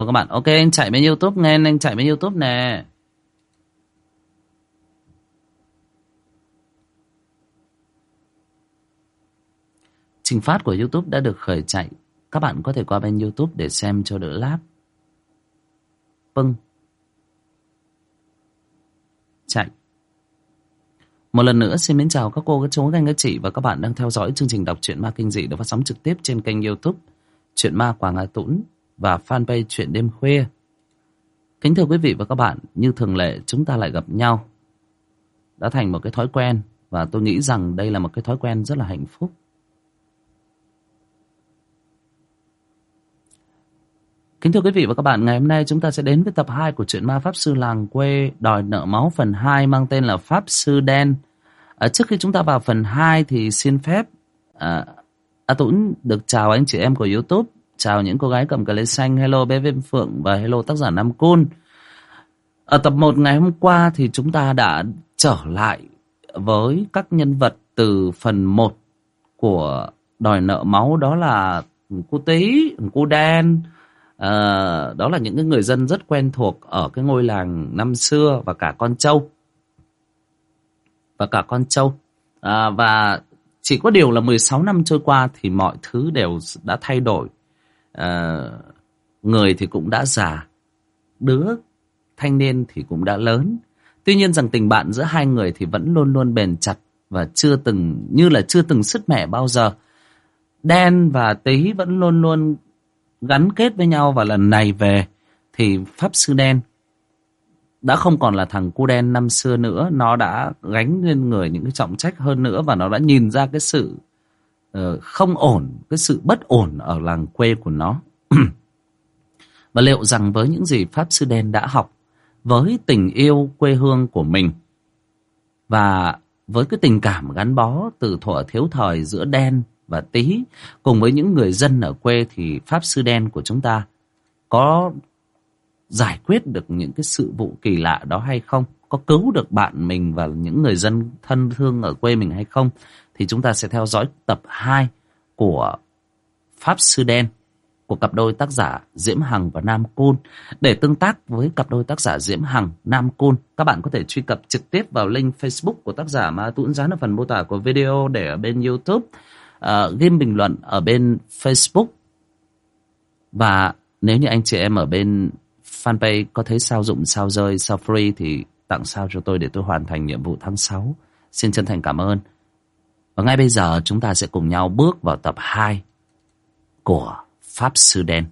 Các bạn, ok, anh chạy bên YouTube nghe, anh chạy bên YouTube nè. Trình phát của YouTube đã được khởi chạy. Các bạn có thể qua bên YouTube để xem cho đỡ lag. Vâng. Chạy. Một lần nữa xin mến chào các cô, các chú, các anh, các chị và các bạn đang theo dõi chương trình đọc truyện ma kinh dị được phát sóng trực tiếp trên kênh YouTube Truyện Ma Quảng Hà Tũng và fanpage Truyện Đêm Khuya. Kính thưa quý vị và các bạn, như thường lệ chúng ta lại gặp nhau. Đã thành một cái thói quen và tôi nghĩ rằng đây là một cái thói quen rất là hạnh phúc. Kính thưa quý vị và các bạn, ngày hôm nay chúng ta sẽ đến với tập 2 của truyện ma Pháp Sư Làng Quê Đòi Nợ Máu phần 2 mang tên là Pháp Sư Đen. Trước khi chúng ta vào phần 2 thì xin phép Tuấn được chào anh chị em của YouTube, chào những cô gái cầm cờ lê xanh, hello bé Viêm Phượng và hello tác giả Nam Cun. Ở tập 1 ngày hôm qua thì chúng ta đã trở lại với các nhân vật từ phần 1 của Đòi Nợ Máu, đó là cô Tí, cô Đen. Đó là những cái người dân rất quen thuộc ở cái ngôi làng năm xưa và cả con trâu. Và chỉ có điều là 16 năm trôi qua thì mọi thứ đều đã thay đổi. Người thì cũng đã già, đứa thanh niên thì cũng đã lớn. Tuy nhiên rằng tình bạn giữa hai người thì vẫn luôn luôn bền chặt và chưa từng sứt mẻ bao giờ. Đen và Tí vẫn luôn luôn gắn kết với nhau, và lần này về thì Pháp Sư Đen đã không còn là thằng cu đen năm xưa nữa. Nó đã gánh lên người những cái trọng trách hơn nữa, và nó đã nhìn ra cái sự không ổn, cái sự bất ổn ở làng quê của nó. Và liệu rằng với những gì Pháp Sư Đen đã học, với tình yêu quê hương của mình và với cái tình cảm gắn bó từ thuở thiếu thời giữa Đen và Tí cùng với những người dân ở quê, thì Pháp Sư Đen của chúng ta có giải quyết được những cái sự vụ kỳ lạ đó hay không? Có cứu được bạn mình và những người dân thân thương ở quê mình hay không? Thì chúng ta sẽ theo dõi tập 2 của Pháp Sư Đen của cặp đôi tác giả Diễm Hằng và Nam Cun. Để tương tác với cặp đôi tác giả Diễm Hằng, Nam Cun, các bạn có thể truy cập trực tiếp vào link Facebook của tác giả mà Tuấn dán ở phần mô tả của video, để ở bên YouTube game bình luận ở bên Facebook. Và nếu như anh chị em ở bên fanpage có thấy sao dụng, sao rơi, sao free thì tặng sao cho tôi để tôi hoàn thành nhiệm vụ tháng 6. Xin chân thành cảm ơn. Và ngay bây giờ chúng ta sẽ cùng nhau bước vào tập 2 của Pháp Sư Đen.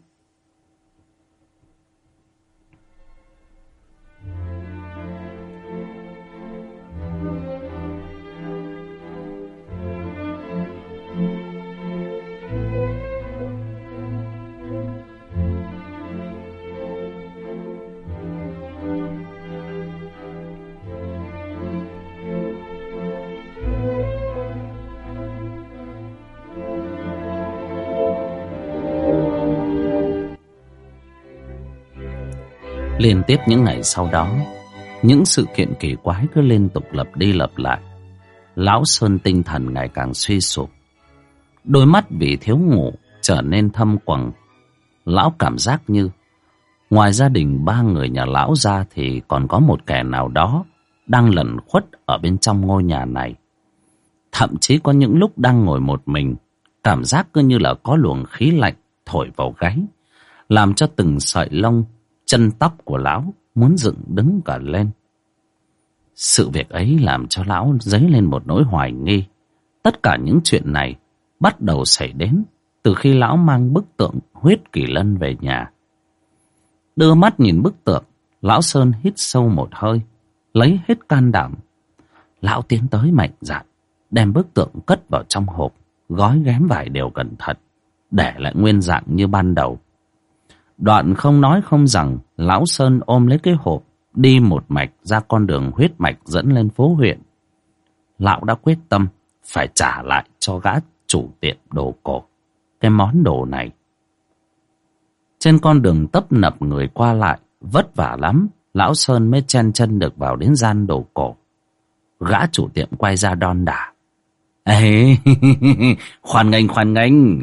Liên tiếp những ngày sau đó, những sự kiện kỳ quái cứ liên tục lặp đi lặp lại. Lão Sơn tinh thần ngày càng suy sụp, đôi mắt vì thiếu ngủ trở nên thâm quầng. Lão cảm giác như ngoài gia đình 3 người nhà lão ra thì còn có một kẻ nào đó đang lẩn khuất ở bên trong ngôi nhà này. Thậm chí có những lúc đang ngồi một mình, cảm giác cứ như là có luồng khí lạnh thổi vào gáy, làm cho từng sợi lông chân tóc của lão muốn dựng đứng cả lên. Sự việc ấy làm cho lão dấy lên một nỗi hoài nghi. Tất cả những chuyện này bắt đầu xảy đến từ khi lão mang bức tượng Huyết Kỳ Lân về nhà. Đưa mắt nhìn bức tượng, lão Sơn hít sâu một hơi, lấy hết can đảm. Lão tiến tới mạnh dạn, đem bức tượng cất vào trong hộp, gói ghém vải đều cẩn thận, để lại nguyên dạng như ban đầu. Đoạn không nói không rằng, lão Sơn ôm lấy cái hộp, đi một mạch ra con đường huyết mạch dẫn lên phố huyện. Lão đã quyết tâm phải trả lại cho gã chủ tiệm đồ cổ cái món đồ này. Trên con đường tấp nập người qua lại, vất vả lắm, lão Sơn mới chen chân được vào đến gian đồ cổ. Gã chủ tiệm quay ra đon đả: "Ê, khoan nghênh,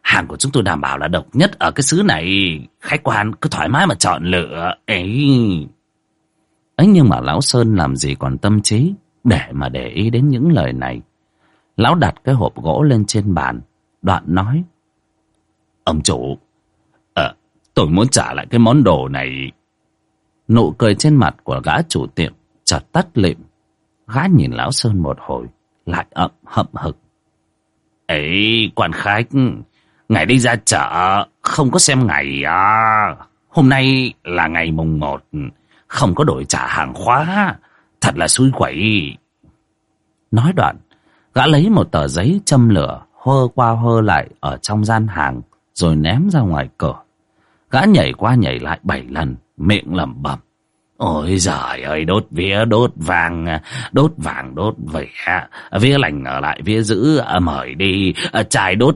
Hàng của chúng tôi đảm bảo là độc nhất ở cái xứ này. Khách quan cứ thoải mái mà chọn lựa. Ấy nhưng mà lão Sơn làm gì còn tâm trí để ý đến những lời này. Lão đặt cái hộp gỗ lên trên bàn, đoạn nói: Ông chủ, tôi muốn trả lại cái món đồ này. Nụ cười trên mặt của gã chủ tiệm chợt tắt lịm. Gã nhìn lão Sơn một hồi, lại hậm hực: Ấy, quan khách, ngài đi ra chợ không có xem ngày à? Hôm nay là ngày mùng 1, không có đổi trả hàng hóa, thật là xui quẩy. Nói đoạn, gã lấy một tờ giấy châm lửa, hơ qua hơ lại ở trong gian hàng, rồi ném ra ngoài cửa. Gã nhảy qua nhảy lại 7 lần, miệng lẩm bẩm: Ôi giời ơi, đốt vía, đốt vàng, đốt vỉa, vía lành ở lại vía giữ, mời đi, trai đốt,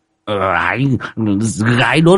gái đốt.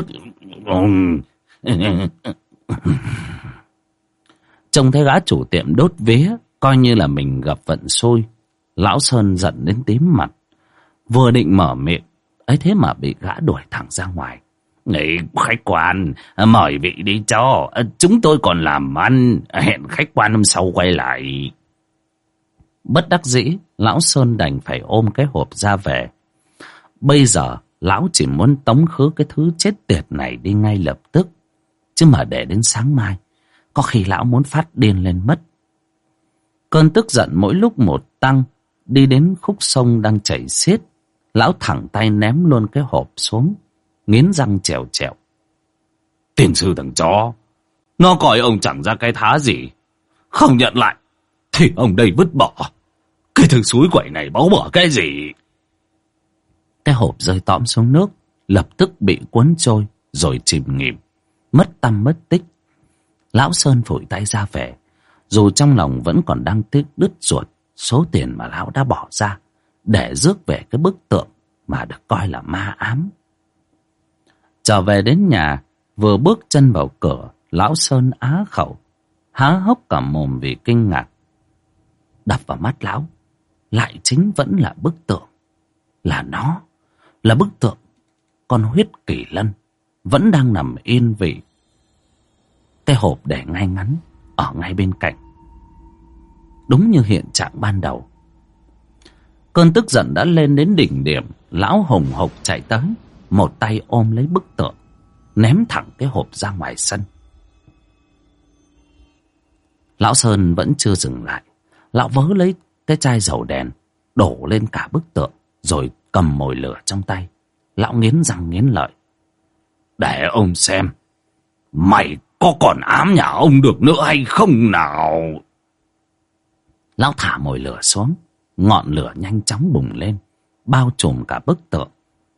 Trông thấy gã chủ tiệm đốt vía, coi như là mình gặp vận xui. Lão Sơn giận đến tím mặt, vừa định mở miệng, ấy thế mà bị gã đuổi thẳng ra ngoài. Này khách quan, mời vị đi cho, chúng tôi còn làm ăn, hẹn khách quan hôm sau quay lại. Bất đắc dĩ, lão Sơn đành phải ôm cái hộp ra về. Bây giờ lão chỉ muốn tống khứ cái thứ chết tiệt này đi ngay lập tức, chứ mà để đến sáng mai có khi lão muốn phát điên lên mất. Cơn tức giận mỗi lúc một tăng. Đi đến khúc sông đang chảy xiết, lão thẳng tay ném luôn cái hộp xuống, nghiến răng trèo trèo: Tiền sư thằng chó, nó coi ông chẳng ra cái thá gì, không nhận lại thì ông đây vứt bỏ. Cái thằng suối quậy này báu bỏ cái gì? Cái hộp rơi tõm xuống nước, lập tức bị cuốn trôi rồi chìm nghỉm, mất tăm mất tích. Lão Sơn phủi tay ra về, dù trong lòng vẫn còn đang tiếc đứt ruột số tiền mà lão đã bỏ ra để rước về cái bức tượng mà được coi là ma ám. Trở về đến nhà, vừa bước chân vào cửa, lão Sơn á khẩu, há hốc cả mồm vì kinh ngạc. Đập vào mắt lão lại chính vẫn là bức tượng. Là nó, là bức tượng con huyết kỳ lân vẫn đang nằm yên vị. Cái hộp để ngay ngắn ở ngay bên cạnh, đúng như hiện trạng ban đầu. Cơn tức giận đã lên đến đỉnh điểm, lão hùng hục chạy tới, một tay ôm lấy bức tượng, ném thẳng cái hộp ra ngoài sân. Lão Sơn vẫn chưa dừng lại, lão vớ lấy cái chai dầu đèn đổ lên cả bức tượng, rồi cầm mồi lửa trong tay. Lão nghiến răng nghiến lợi: Để ông xem, mày có còn ám nhà ông được nữa hay không nào? Lão thả mồi lửa xuống, ngọn lửa nhanh chóng bùng lên, bao trùm cả bức tượng.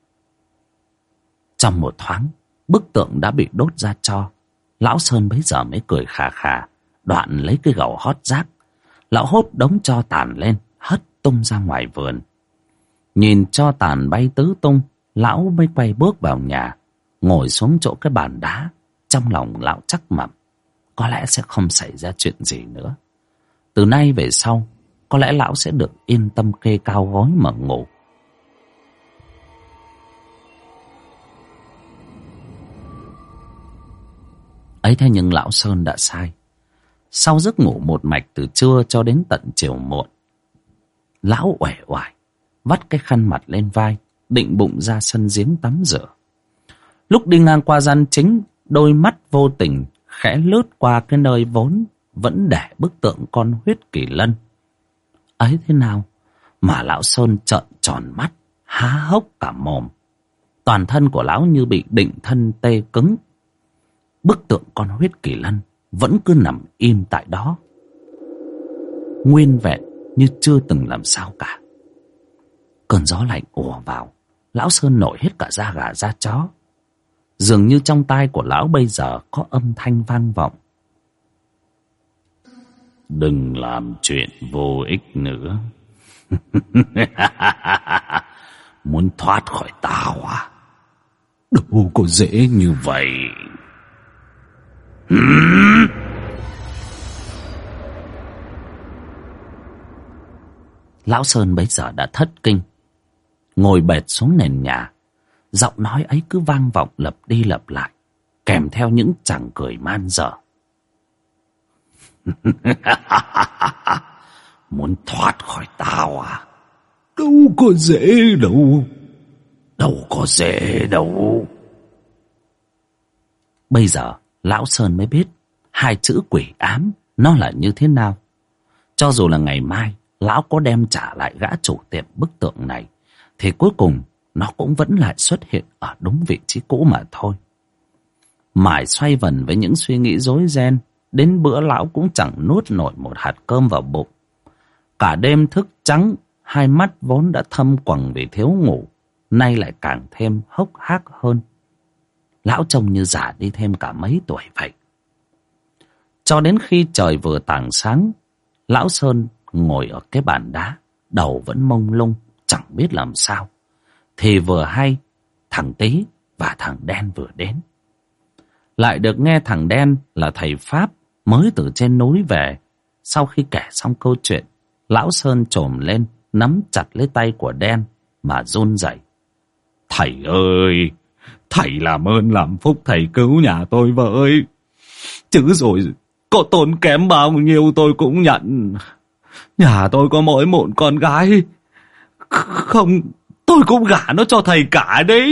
Trong một thoáng, bức tượng đã bị đốt ra tro. Lão Sơn bấy giờ mới cười khà khà, đoạn lấy cái gầu hót rác, lão hốt đống tro tàn lên, hất tung ra ngoài vườn. Nhìn tro tàn bay tứ tung, lão mới quay bước vào nhà, ngồi xuống chỗ cái bàn đá. Trong lòng lão chắc mẩm, có lẽ sẽ không xảy ra chuyện gì nữa. Từ nay về sau, có lẽ lão sẽ được yên tâm kê cao gối mà ngủ. Ấy thế nhưng lão Sơn đã sai. Sau giấc ngủ một mạch từ trưa cho đến tận chiều muộn, lão uể oải vắt cái khăn mặt lên vai, định bụng ra sân giếng tắm rửa. Lúc đi ngang qua gian chính, đôi mắt vô tình khẽ lướt qua cái nơi vốn vẫn để bức tượng con huyết kỳ lân. Ấy thế nào mà lão Sơn trợn tròn mắt, há hốc cả mồm. Toàn thân của lão như bị định thân tê cứng. Bức tượng con huyết kỳ lân vẫn cứ nằm im tại đó, nguyên vẹn như chưa từng làm sao cả. Cơn gió lạnh ùa vào, lão Sơn nổi hết cả da gà da chó. Dường như trong tai của lão bây giờ có âm thanh vang vọng: Đừng làm chuyện vô ích nữa. Muốn thoát khỏi tao à? Đâu có dễ như vậy. Lão Sơn bấy giờ đã thất kinh, ngồi bệt xuống nền nhà. Giọng nói ấy cứ vang vọng lặp đi lặp lại, kèm theo những chàng cười man dở. Muốn thoát khỏi tao à? Đâu có dễ đâu. Đâu có dễ đâu. Bây giờ lão Sơn mới biết hai chữ quỷ ám nó là như thế nào. Cho dù là ngày mai lão có đem trả lại gã chủ tiệm bức tượng này, thì cuối cùng nó cũng vẫn lại xuất hiện ở đúng vị trí cũ mà thôi. Mải xoay vần với những suy nghĩ rối ren, đến bữa lão cũng chẳng nuốt nổi một hạt cơm vào bụng. Cả đêm thức trắng, hai mắt vốn đã thâm quầng vì thiếu ngủ, nay lại càng thêm hốc hác hơn. Lão trông như già đi thêm cả mấy tuổi vậy. Cho đến khi trời vừa tảng sáng, lão Sơn ngồi ở cái bàn đá, đầu vẫn mông lung, chẳng biết làm sao. Thì vừa hay thằng Tý và thằng Đen vừa đến. Lại được nghe thằng Đen là thầy Pháp mới từ trên núi về. Sau khi kể xong câu chuyện, lão Sơn chồm lên, nắm chặt lấy tay của Đen mà run rẩy. Thầy ơi, thầy làm ơn làm phúc thầy cứu nhà tôi với. Chứ rồi có tốn kém bao nhiêu tôi cũng nhận. Nhà tôi có mỗi một con gái. Không, tôi cũng gả nó cho thầy cả đấy.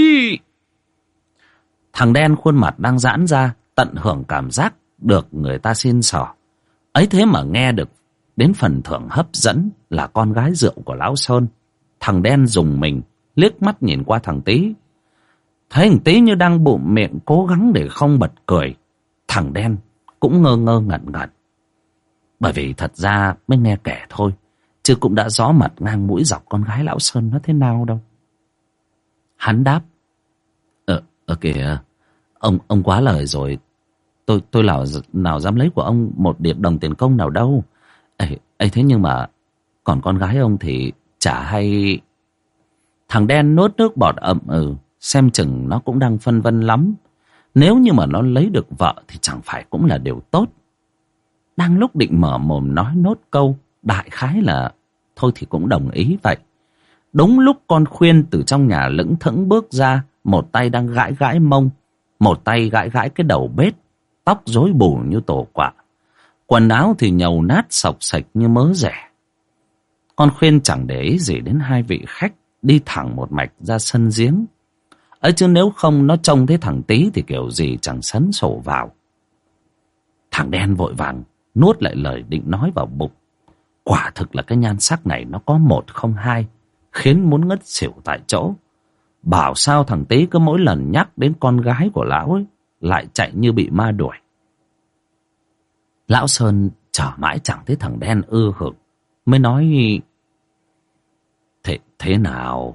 Thằng Đen khuôn mặt đang giãn ra, tận hưởng cảm giác được người ta xin xỏ. Ấy thế mà nghe được đến phần thưởng hấp dẫn là con gái rượu của lão Sơn. Thằng Đen rùng mình, liếc mắt nhìn qua thằng Tý. Thấy thằng Tý như đang bụm miệng cố gắng để không bật cười. Thằng Đen cũng ngơ ngơ ngẩn ngẩn. Bởi vì thật ra mới nghe kể thôi, chứ cũng đã rõ mặt ngang mũi dọc con gái lão Sơn nó thế nào đâu. Hắn đáp: kìa, ông quá lời rồi. Tôi nào dám lấy của ông một điệp đồng tiền công nào đâu. Ấy thế nhưng mà còn con gái ông thì chả hay. Thằng Đen nuốt nước bọt ậm xem chừng nó cũng đang phân vân lắm. Nếu như mà nó lấy được vợ thì chẳng phải cũng là điều tốt. Đang lúc định mở mồm nói nốt câu đại khái là thôi thì cũng đồng ý vậy. Đúng lúc con Khuyên từ trong nhà lững thững bước ra, một tay đang gãi gãi mông, một tay gãi gãi cái đầu bếp, tóc rối bù như tổ quạ, quần áo thì nhầu nát sọc sạch như mớ rẻ. Con Khuyên chẳng để ý gì đến hai vị khách, đi thẳng một mạch ra sân giếng. Ấy chứ nếu không nó trông thấy thằng Tý thì kiểu gì chẳng sấn sổ vào. Thằng Đen vội vàng nuốt lại lời định nói vào bụng. Quả thực là cái nhan sắc này nó có một không hai, khiến muốn ngất xỉu tại chỗ. Bảo sao thằng Tý cứ mỗi lần nhắc đến con gái của lão ấy lại chạy như bị ma đuổi. Lão Sơn chờ mãi chẳng thấy thằng Đen ư hực, mới nói: Thế nào?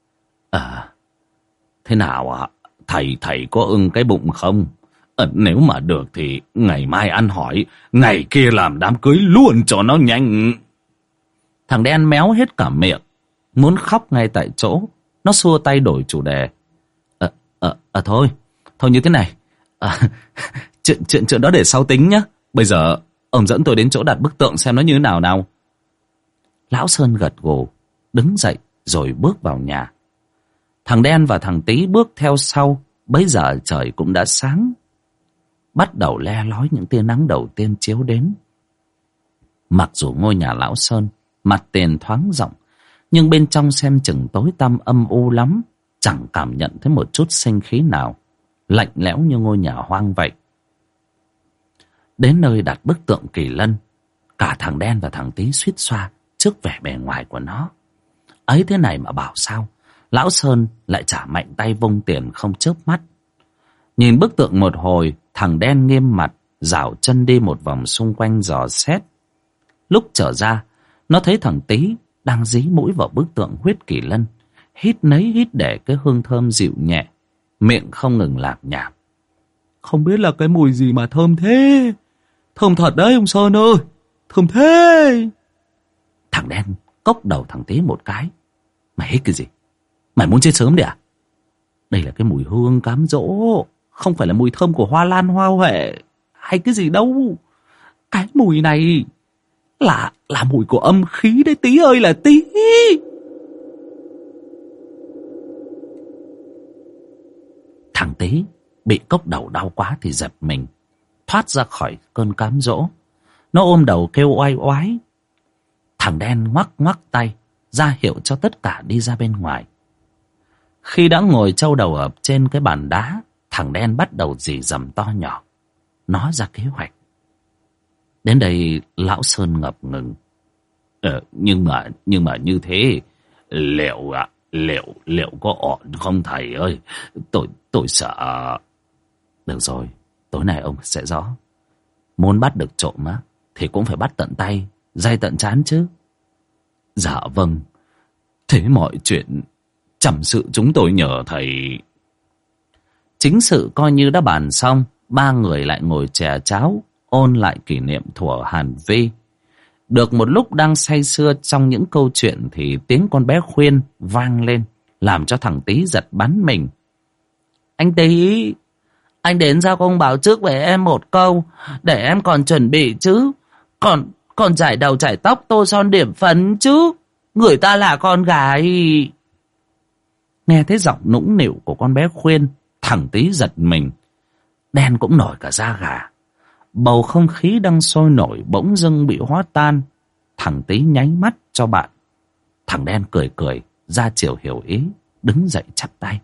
Thế nào ạ? Thầy có ưng cái bụng không? Nếu mà được thì ngày mai ăn hỏi, ngày kia làm đám cưới luôn cho nó nhanh. Thằng Đen méo hết cả miệng, muốn khóc ngay tại chỗ. Nó xua tay đổi chủ đề. Thôi như thế này. Chuyện đó để sau tính nhá. Bây giờ ông dẫn tôi đến chỗ đặt bức tượng xem nó như thế nào nào. Lão Sơn gật gù, đứng dậy rồi bước vào nhà. Thằng Đen và thằng Tý bước theo sau. Bấy giờ trời cũng đã sáng, bắt đầu le lói những tia nắng đầu tiên chiếu đến. Mặc dù ngôi nhà lão Sơn mặt tiền thoáng rộng, nhưng bên trong xem chừng tối tăm âm u lắm, chẳng cảm nhận thấy một chút sinh khí nào, lạnh lẽo như ngôi nhà hoang vậy. Đến nơi đặt bức tượng Kỳ Lân, cả thằng Đen và thằng Tý suýt xoa trước vẻ bề ngoài của nó. Ấy thế này mà bảo sao lão Sơn lại trả mạnh tay vung tiền không chớp mắt. Nhìn bức tượng một hồi, thằng Đen nghiêm mặt dạo chân đi một vòng xung quanh dò xét. Lúc trở ra, nó thấy thằng Tý đang dí mũi vào bức tượng huyết Kỳ Lân, hít nấy hít để cái hương thơm dịu nhẹ, miệng không ngừng lạp nhạp. Không biết là cái mùi gì mà thơm thế. Thơm thật đấy ông Sơn ơi, thơm thế. Thằng Đen cốc đầu thằng Tý một cái. Mày hít cái gì? Mày muốn chết sớm đấy à? Đây là cái mùi hương cám dỗ, không phải là mùi thơm của hoa lan hoa huệ hay cái gì đâu. Cái mùi này là mùi của âm khí đấy Tý ơi là Tý. Thằng Tý bị cốc đầu đau quá thì giật mình, thoát ra khỏi cơn cám dỗ. Nó ôm đầu kêu oai oái. Thằng đen ngoắc ngoắc tay ra hiệu cho tất cả đi ra bên ngoài. Khi đã ngồi trâu đầu ở trên cái bàn đá, thằng đen bắt đầu rì rầm to nhỏ, nói ra kế hoạch. Đến đây lão Sơn ngập ngừng. Nhưng mà như thế liệu có ổn không thầy ơi? Tôi sợ. Được rồi, tối nay ông sẽ rõ. Muốn bắt được trộm á thì cũng phải bắt tận tay, day tận trán chứ. Dạ vâng. Thế mọi chuyện chăm sự chúng tôi nhờ thầy. Chính sự coi như đã bàn xong, ba người lại ngồi chè cháo ôn lại kỷ niệm thuở Hàn Vi. Được một lúc đang say sưa trong những câu chuyện thì tiếng con bé Khuyên vang lên, làm cho thằng Tý giật bắn mình. Anh Tý, anh đến giao công báo trước với em một câu, để em còn chuẩn bị chứ. Còn chải đầu chải tóc tô son điểm phấn chứ. Người ta là con gái. Nghe thấy giọng nũng nịu của con bé Khuyên, thằng Tý giật mình. Đen cũng nổi cả da gà. Bầu không khí đang sôi nổi bỗng dưng bị hóa tan. Thằng Tý nháy mắt cho bạn. Thằng Đen cười cười ra chiều hiểu ý, đứng dậy chắp tay.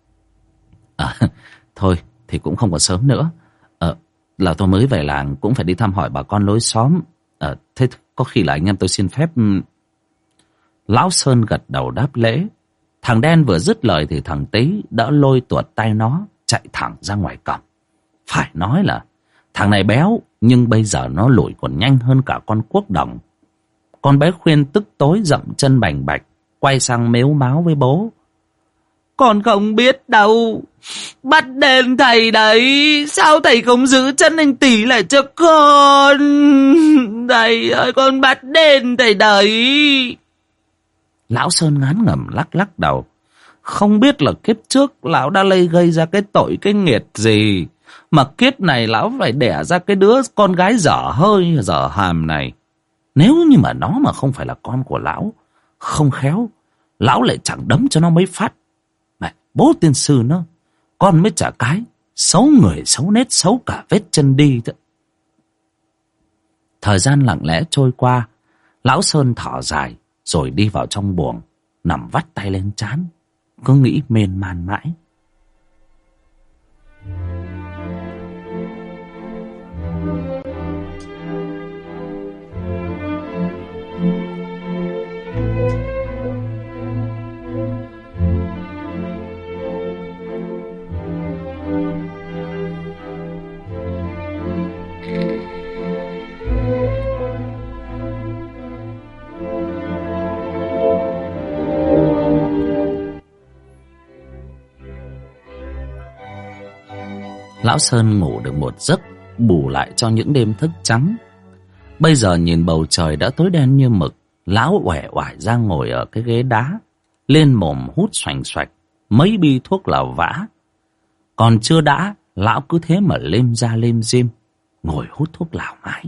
Thôi thì cũng không còn sớm nữa. Là tôi mới về làng, cũng phải đi thăm hỏi bà con lối xóm. Thế có khi là anh em tôi xin phép. Lão Sơn gật đầu đáp lễ. Thằng Đen vừa dứt lời thì thằng Tý đã lôi tuột tay nó chạy thẳng ra ngoài cổng. Phải nói là thằng này béo, nhưng bây giờ nó lủi còn nhanh hơn cả con cuốc đồng. Con bé Khuyên tức tối dậm chân bành bạch, quay sang mếu máo với bố. Con không biết đâu, bắt đền thầy đấy, sao thầy không giữ chân anh Tý lại cho con? Thầy ơi, con bắt đền thầy đấy. Lão Sơn ngán ngẩm lắc lắc đầu. Không biết là kiếp trước lão đã gây ra cái tội cái nghiệt gì mà kiếp này lão phải đẻ ra cái đứa con gái dở hơi dở hàm này. Nếu như mà nó mà không phải là con của lão, không khéo lão lại chẳng đấm cho nó mấy phát. Mẹ, bố tiên sư nó, con mới trả cái xấu người xấu nết xấu cả vết chân đi thôi. Thời gian lặng lẽ trôi qua. Lão Sơn thở dài rồi đi vào trong buồng, nằm vắt tay lên trán, cứ nghĩ miên man mãi. Lão Sơn ngủ được một giấc, bù lại cho những đêm thức trắng. Bây giờ nhìn bầu trời đã tối đen như mực, lão uể oải ra ngồi ở cái ghế đá, lên mồm hút xoành xoạch mấy bi thuốc lào vã. Còn chưa đã, lão cứ thế mà lêm ra lêm dim, ngồi hút thuốc lào mãi.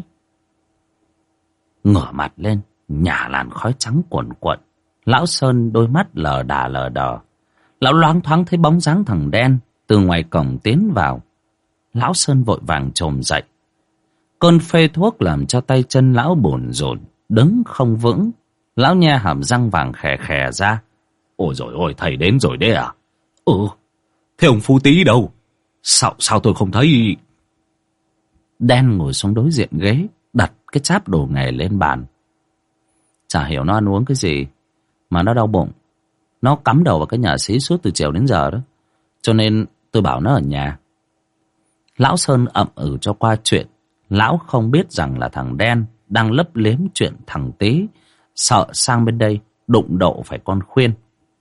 Ngửa mặt lên, nhả làn khói trắng cuồn cuộn. Lão Sơn đôi mắt lờ đà lờ đờ. Lão loáng thoáng thấy bóng dáng thằng Đen từ ngoài cổng tiến vào. Lão Sơn vội vàng chồm dậy. Cơn phê thuốc làm cho tay chân lão bồn rồn, đứng không vững. Lão nhe hàm răng vàng khè khè ra. Ôi dồi ôi, thầy đến rồi đấy à? Thế ông Phú Tý đâu? Sao tôi không thấy? Đen ngồi xuống đối diện ghế, đặt cái cháp đồ nghề lên bàn. Chả hiểu nó ăn uống cái gì mà nó đau bụng. Nó cắm đầu vào cái nhà xí suốt từ chiều đến giờ đó, cho nên tôi bảo nó ở nhà. Lão Sơn ậm ừ cho qua chuyện. Lão không biết rằng là thằng Đen đang lấp liếm chuyện thằng Tý, sợ sang bên đây đụng độ phải con Khuyên.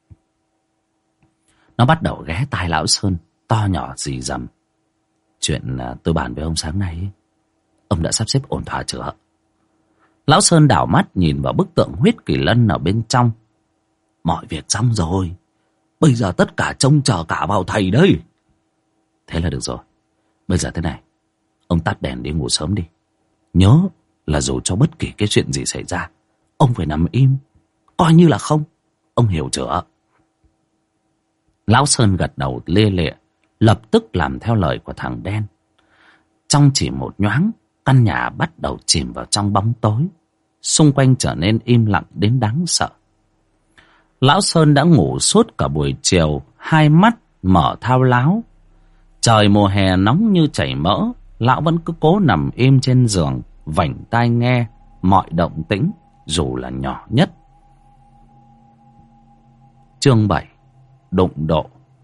Nó bắt đầu ghé tai lão Sơn, to nhỏ rì rầm. Chuyện tôi bàn với ông sáng nay ấy, ông đã sắp xếp ổn thỏa chưa? Lão Sơn đảo mắt nhìn vào bức tượng huyết kỳ lân ở bên trong. Mọi việc xong rồi, bây giờ tất cả trông chờ cả vào thầy đây. Thế là được rồi. Bây giờ thế này, ông tắt đèn đi ngủ sớm đi. Nhớ là dù cho bất kỳ cái chuyện gì xảy ra, ông phải nằm im, coi như là không. Ông hiểu chưa? Lão Sơn gật đầu lê lịa, lập tức làm theo lời của thằng đen. Trong chỉ một nhoáng, căn nhà bắt đầu chìm vào trong bóng tối. Xung quanh trở nên im lặng đến đáng sợ. Lão Sơn đã ngủ suốt cả buổi chiều, hai mắt mở thao láo. Trời mùa hè nóng như chảy mỡ, lão vẫn cứ cố nằm im trên giường, vảnh tai nghe mọi động tĩnh, dù là nhỏ nhất. Chương 7: Đụng độ.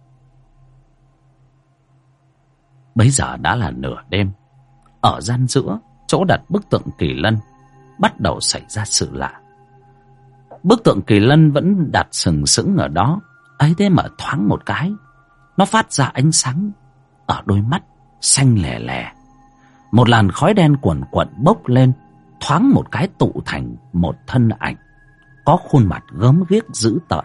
Bấy giờ đã là nửa đêm. Ở gian giữa, chỗ đặt bức tượng Kỳ Lân, bắt đầu xảy ra sự lạ. Bức tượng Kỳ Lân vẫn đặt sừng sững ở đó, ấy thế mà thoáng một cái, nó phát ra ánh sáng ở đôi mắt xanh lè lè. Một làn khói đen cuồn cuộn bốc lên, thoáng một cái tụ thành một thân ảnh có khuôn mặt gớm ghiếc dữ tợn.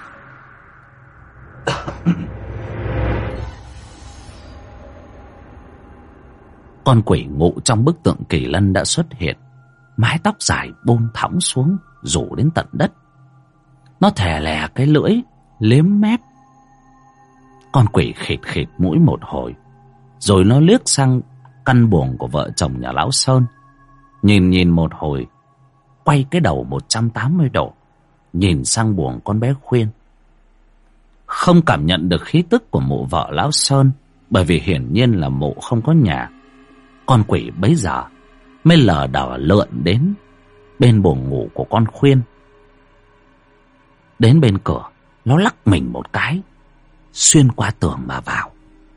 Con quỷ ngụ trong bức tượng Kỳ Lân đã xuất hiện. Mái tóc dài buông thõng xuống, rủ đến tận đất. Nó thè lè cái lưỡi, liếm mép. Con quỷ khịt khịt mũi một hồi, rồi nó liếc sang căn buồng của vợ chồng nhà lão Sơn. Nhìn một hồi, quay cái đầu 180 độ, nhìn sang buồng con bé Khuyên. Không cảm nhận được khí tức của mụ vợ lão Sơn, bởi vì hiển nhiên là mụ không có nhà. Con quỷ bấy giờ mới lờ đờ lượn đến bên buồng ngủ của con Khuyên. Đến bên cửa, nó lắc mình một cái, xuyên qua tường mà vào.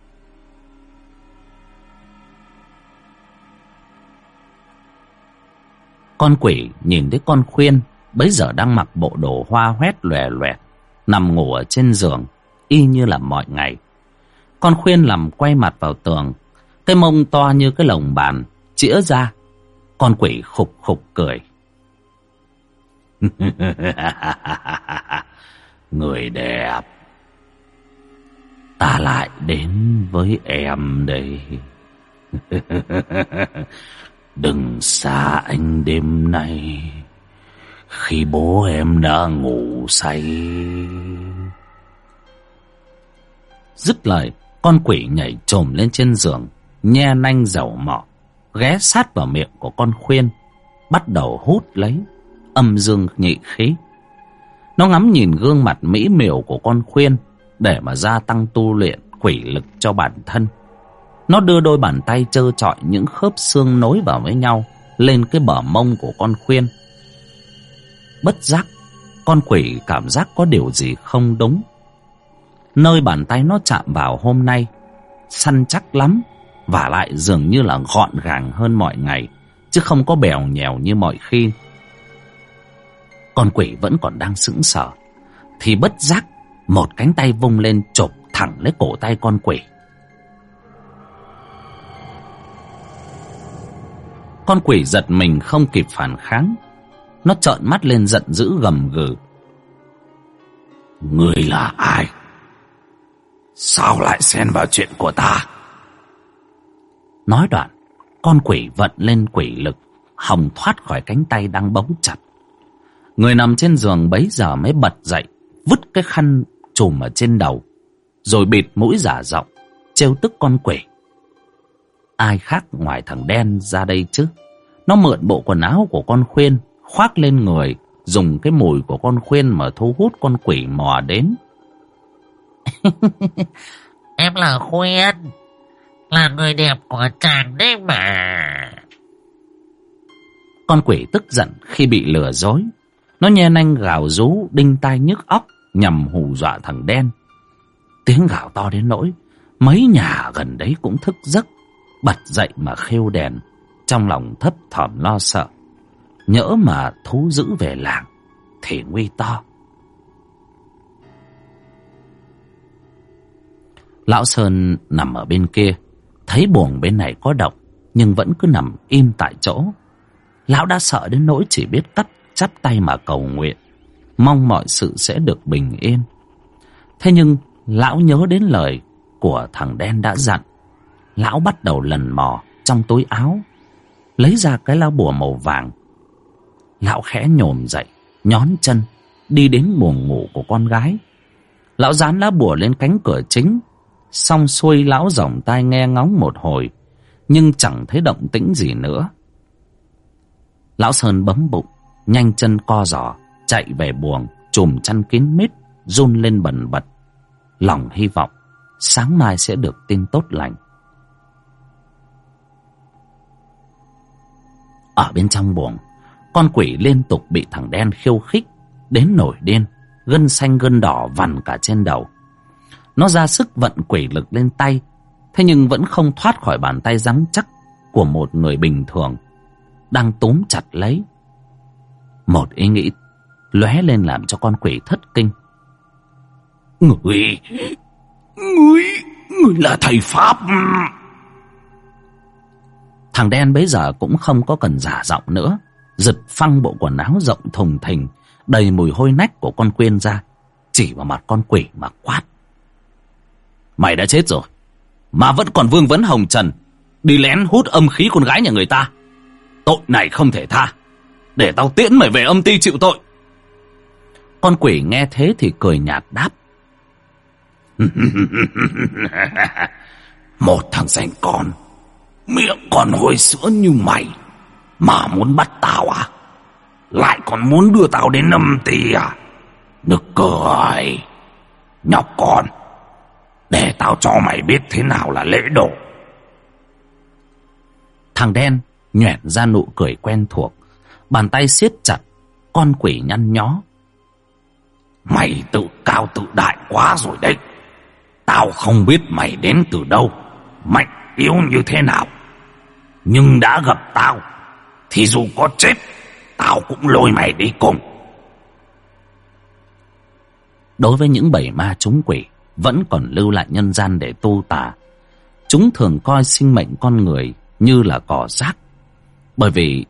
Con quỷ nhìn thấy con Khuyên bấy giờ đang mặc bộ đồ hoa hoét lòe loẹt, nằm ngủ ở trên giường y như là mọi ngày. Con Khuyên nằm quay mặt vào tường, cái mông to như cái lồng bàn chĩa ra. Con quỷ khục khục cười. Người đẹp, ta lại đến với em đây. Đừng xa anh đêm nay, khi bố em đã ngủ say. Dứt lời, con quỷ nhảy chồm lên trên giường, nhe nanh dầu mỏ, ghé sát vào miệng của con Khuyên, bắt đầu hút lấy âm dương nhị khí. Nó ngắm nhìn gương mặt mỹ miều của con Khuyên để mà gia tăng tu luyện quỷ lực cho bản thân. Nó đưa đôi bàn tay trơ trọi những khớp xương nối vào với nhau lên cái bờ mông của con Khuyên. Bất giác, con quỷ cảm giác có điều gì không đúng. Nơi bàn tay nó chạm vào hôm nay săn chắc lắm, vả lại dường như là gọn gàng hơn mọi ngày, chứ không có bèo nhèo như mọi khi. Con quỷ vẫn còn đang sững sờ, thì bất giác một cánh tay vung lên chộp thẳng lấy cổ tay con quỷ. Con quỷ giật mình không kịp phản kháng. Nó trợn mắt lên giận dữ gầm gừ. Ngươi là ai? Sao lại xen vào chuyện của ta? Nói đoạn, con quỷ vận lên quỷ lực, hòng thoát khỏi cánh tay đang bấu chặt. Người nằm trên giường bấy giờ mới bật dậy, vứt cái khăn trùm ở trên đầu, rồi bịt mũi giả giọng, trêu tức con quỷ. Ai khác ngoài thằng đen ra đây chứ? Nó mượn bộ quần áo của con Khuyên, khoác lên người, dùng cái mùi của con Khuyên mà thu hút con quỷ mò đến. Em là Khuyên, là người đẹp của chàng đấy mà. Con quỷ tức giận khi bị lừa dối. Nó nhe nanh gào rú đinh tai nhức óc nhằm hù dọa thằng đen. Tiếng gào to đến nỗi mấy nhà gần đấy cũng thức giấc, bật dậy mà khêu đèn, trong lòng thấp thỏm lo sợ. Nhỡ mà thú dữ về làng thì nguy to. Lão Sơn nằm ở bên kia, thấy buồng bên này có động nhưng vẫn cứ nằm im tại chỗ. Lão đã sợ đến nỗi chỉ biết chắp tay mà cầu nguyện, mong mọi sự sẽ được bình yên. Thế nhưng lão nhớ đến lời của thằng đen đã dặn. Lão bắt đầu lần mò trong túi áo, lấy ra cái lá bùa màu vàng. Lão khẽ nhổm dậy, nhón chân đi đến buồng ngủ của con gái. Lão dán lá bùa lên cánh cửa chính, Xong xuôi lão giỏng tai nghe ngóng một hồi, nhưng chẳng thấy động tĩnh gì nữa. Lão Sơn bấm bụng, nhanh chân co giò chạy về buồng, chùm chăn kín mít, run lên bần bật, lòng hy vọng sáng mai sẽ được tin tốt lành. Ở bên trong buồng, con quỷ liên tục bị thằng đen khiêu khích đến nổi điên, gân xanh gân đỏ vằn cả trên đầu. Nó ra sức vận quỷ lực lên tay, thế nhưng vẫn không thoát khỏi bàn tay rắn chắc của một người bình thường đang túm chặt lấy. Một ý nghĩ lóe lên làm cho con quỷ thất kinh. Người là thầy Pháp. Thằng đen bấy giờ cũng không có cần giả giọng nữa, giật phăng bộ quần áo rộng thùng thình đầy mùi hôi nách của con Quyên ra, chỉ vào mặt con quỷ mà quát. Mày đã chết rồi mà vẫn còn vương vấn hồng trần, đi lén hút âm khí con gái nhà người ta. Tội này không thể tha, để tao tiễn mày về âm ty chịu tội. Con quỷ nghe thế thì cười nhạt đáp. Một thằng danh con, miệng còn hôi sữa như mày mà muốn bắt tao à? Lại còn muốn đưa tao đến âm ty à? Nực cười. Nhóc con, để tao cho mày biết thế nào là lễ độ. Thằng đen nhoẻn ra nụ cười quen thuộc, bàn tay siết chặt. Con quỷ nhăn nhó. Mày tự cao tự đại quá rồi đấy. Tao không biết mày đến từ đâu, mạnh yếu như thế nào, nhưng đã gặp tao thì dù có chết, tao cũng lôi mày đi cùng. Đối với những bầy ma trúng quỷ vẫn còn lưu lại nhân gian để tu tà, chúng thường coi sinh mệnh con người như là cỏ rác. Bởi vì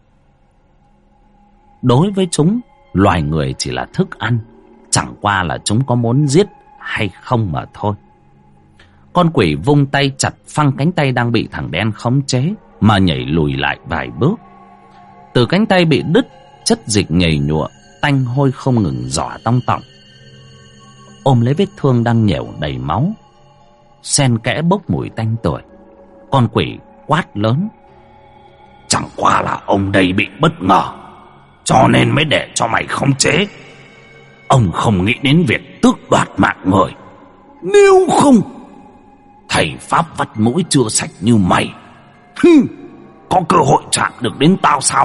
đối với chúng, loài người chỉ là thức ăn, chẳng qua là chúng có muốn giết hay không mà thôi. Con quỷ vung tay chặt phăng cánh tay đang bị thằng đen khống chế mà nhảy lùi lại vài bước. Từ cánh tay bị đứt, chất dịch nhầy nhụa, tanh hôi không ngừng rỏ tong tọng. Ôm lấy vết thương đang nhẻo đầy máu, xen kẽ bốc mùi tanh tưởi, con quỷ quát lớn. Chẳng qua là ông đây bị bất ngờ, cho nên mới để cho mày khống chế. Ông không nghĩ đến việc tước đoạt mạng người. Nếu không, thầy Pháp vắt mũi chưa sạch như mày, có cơ hội chạm được đến tao sao?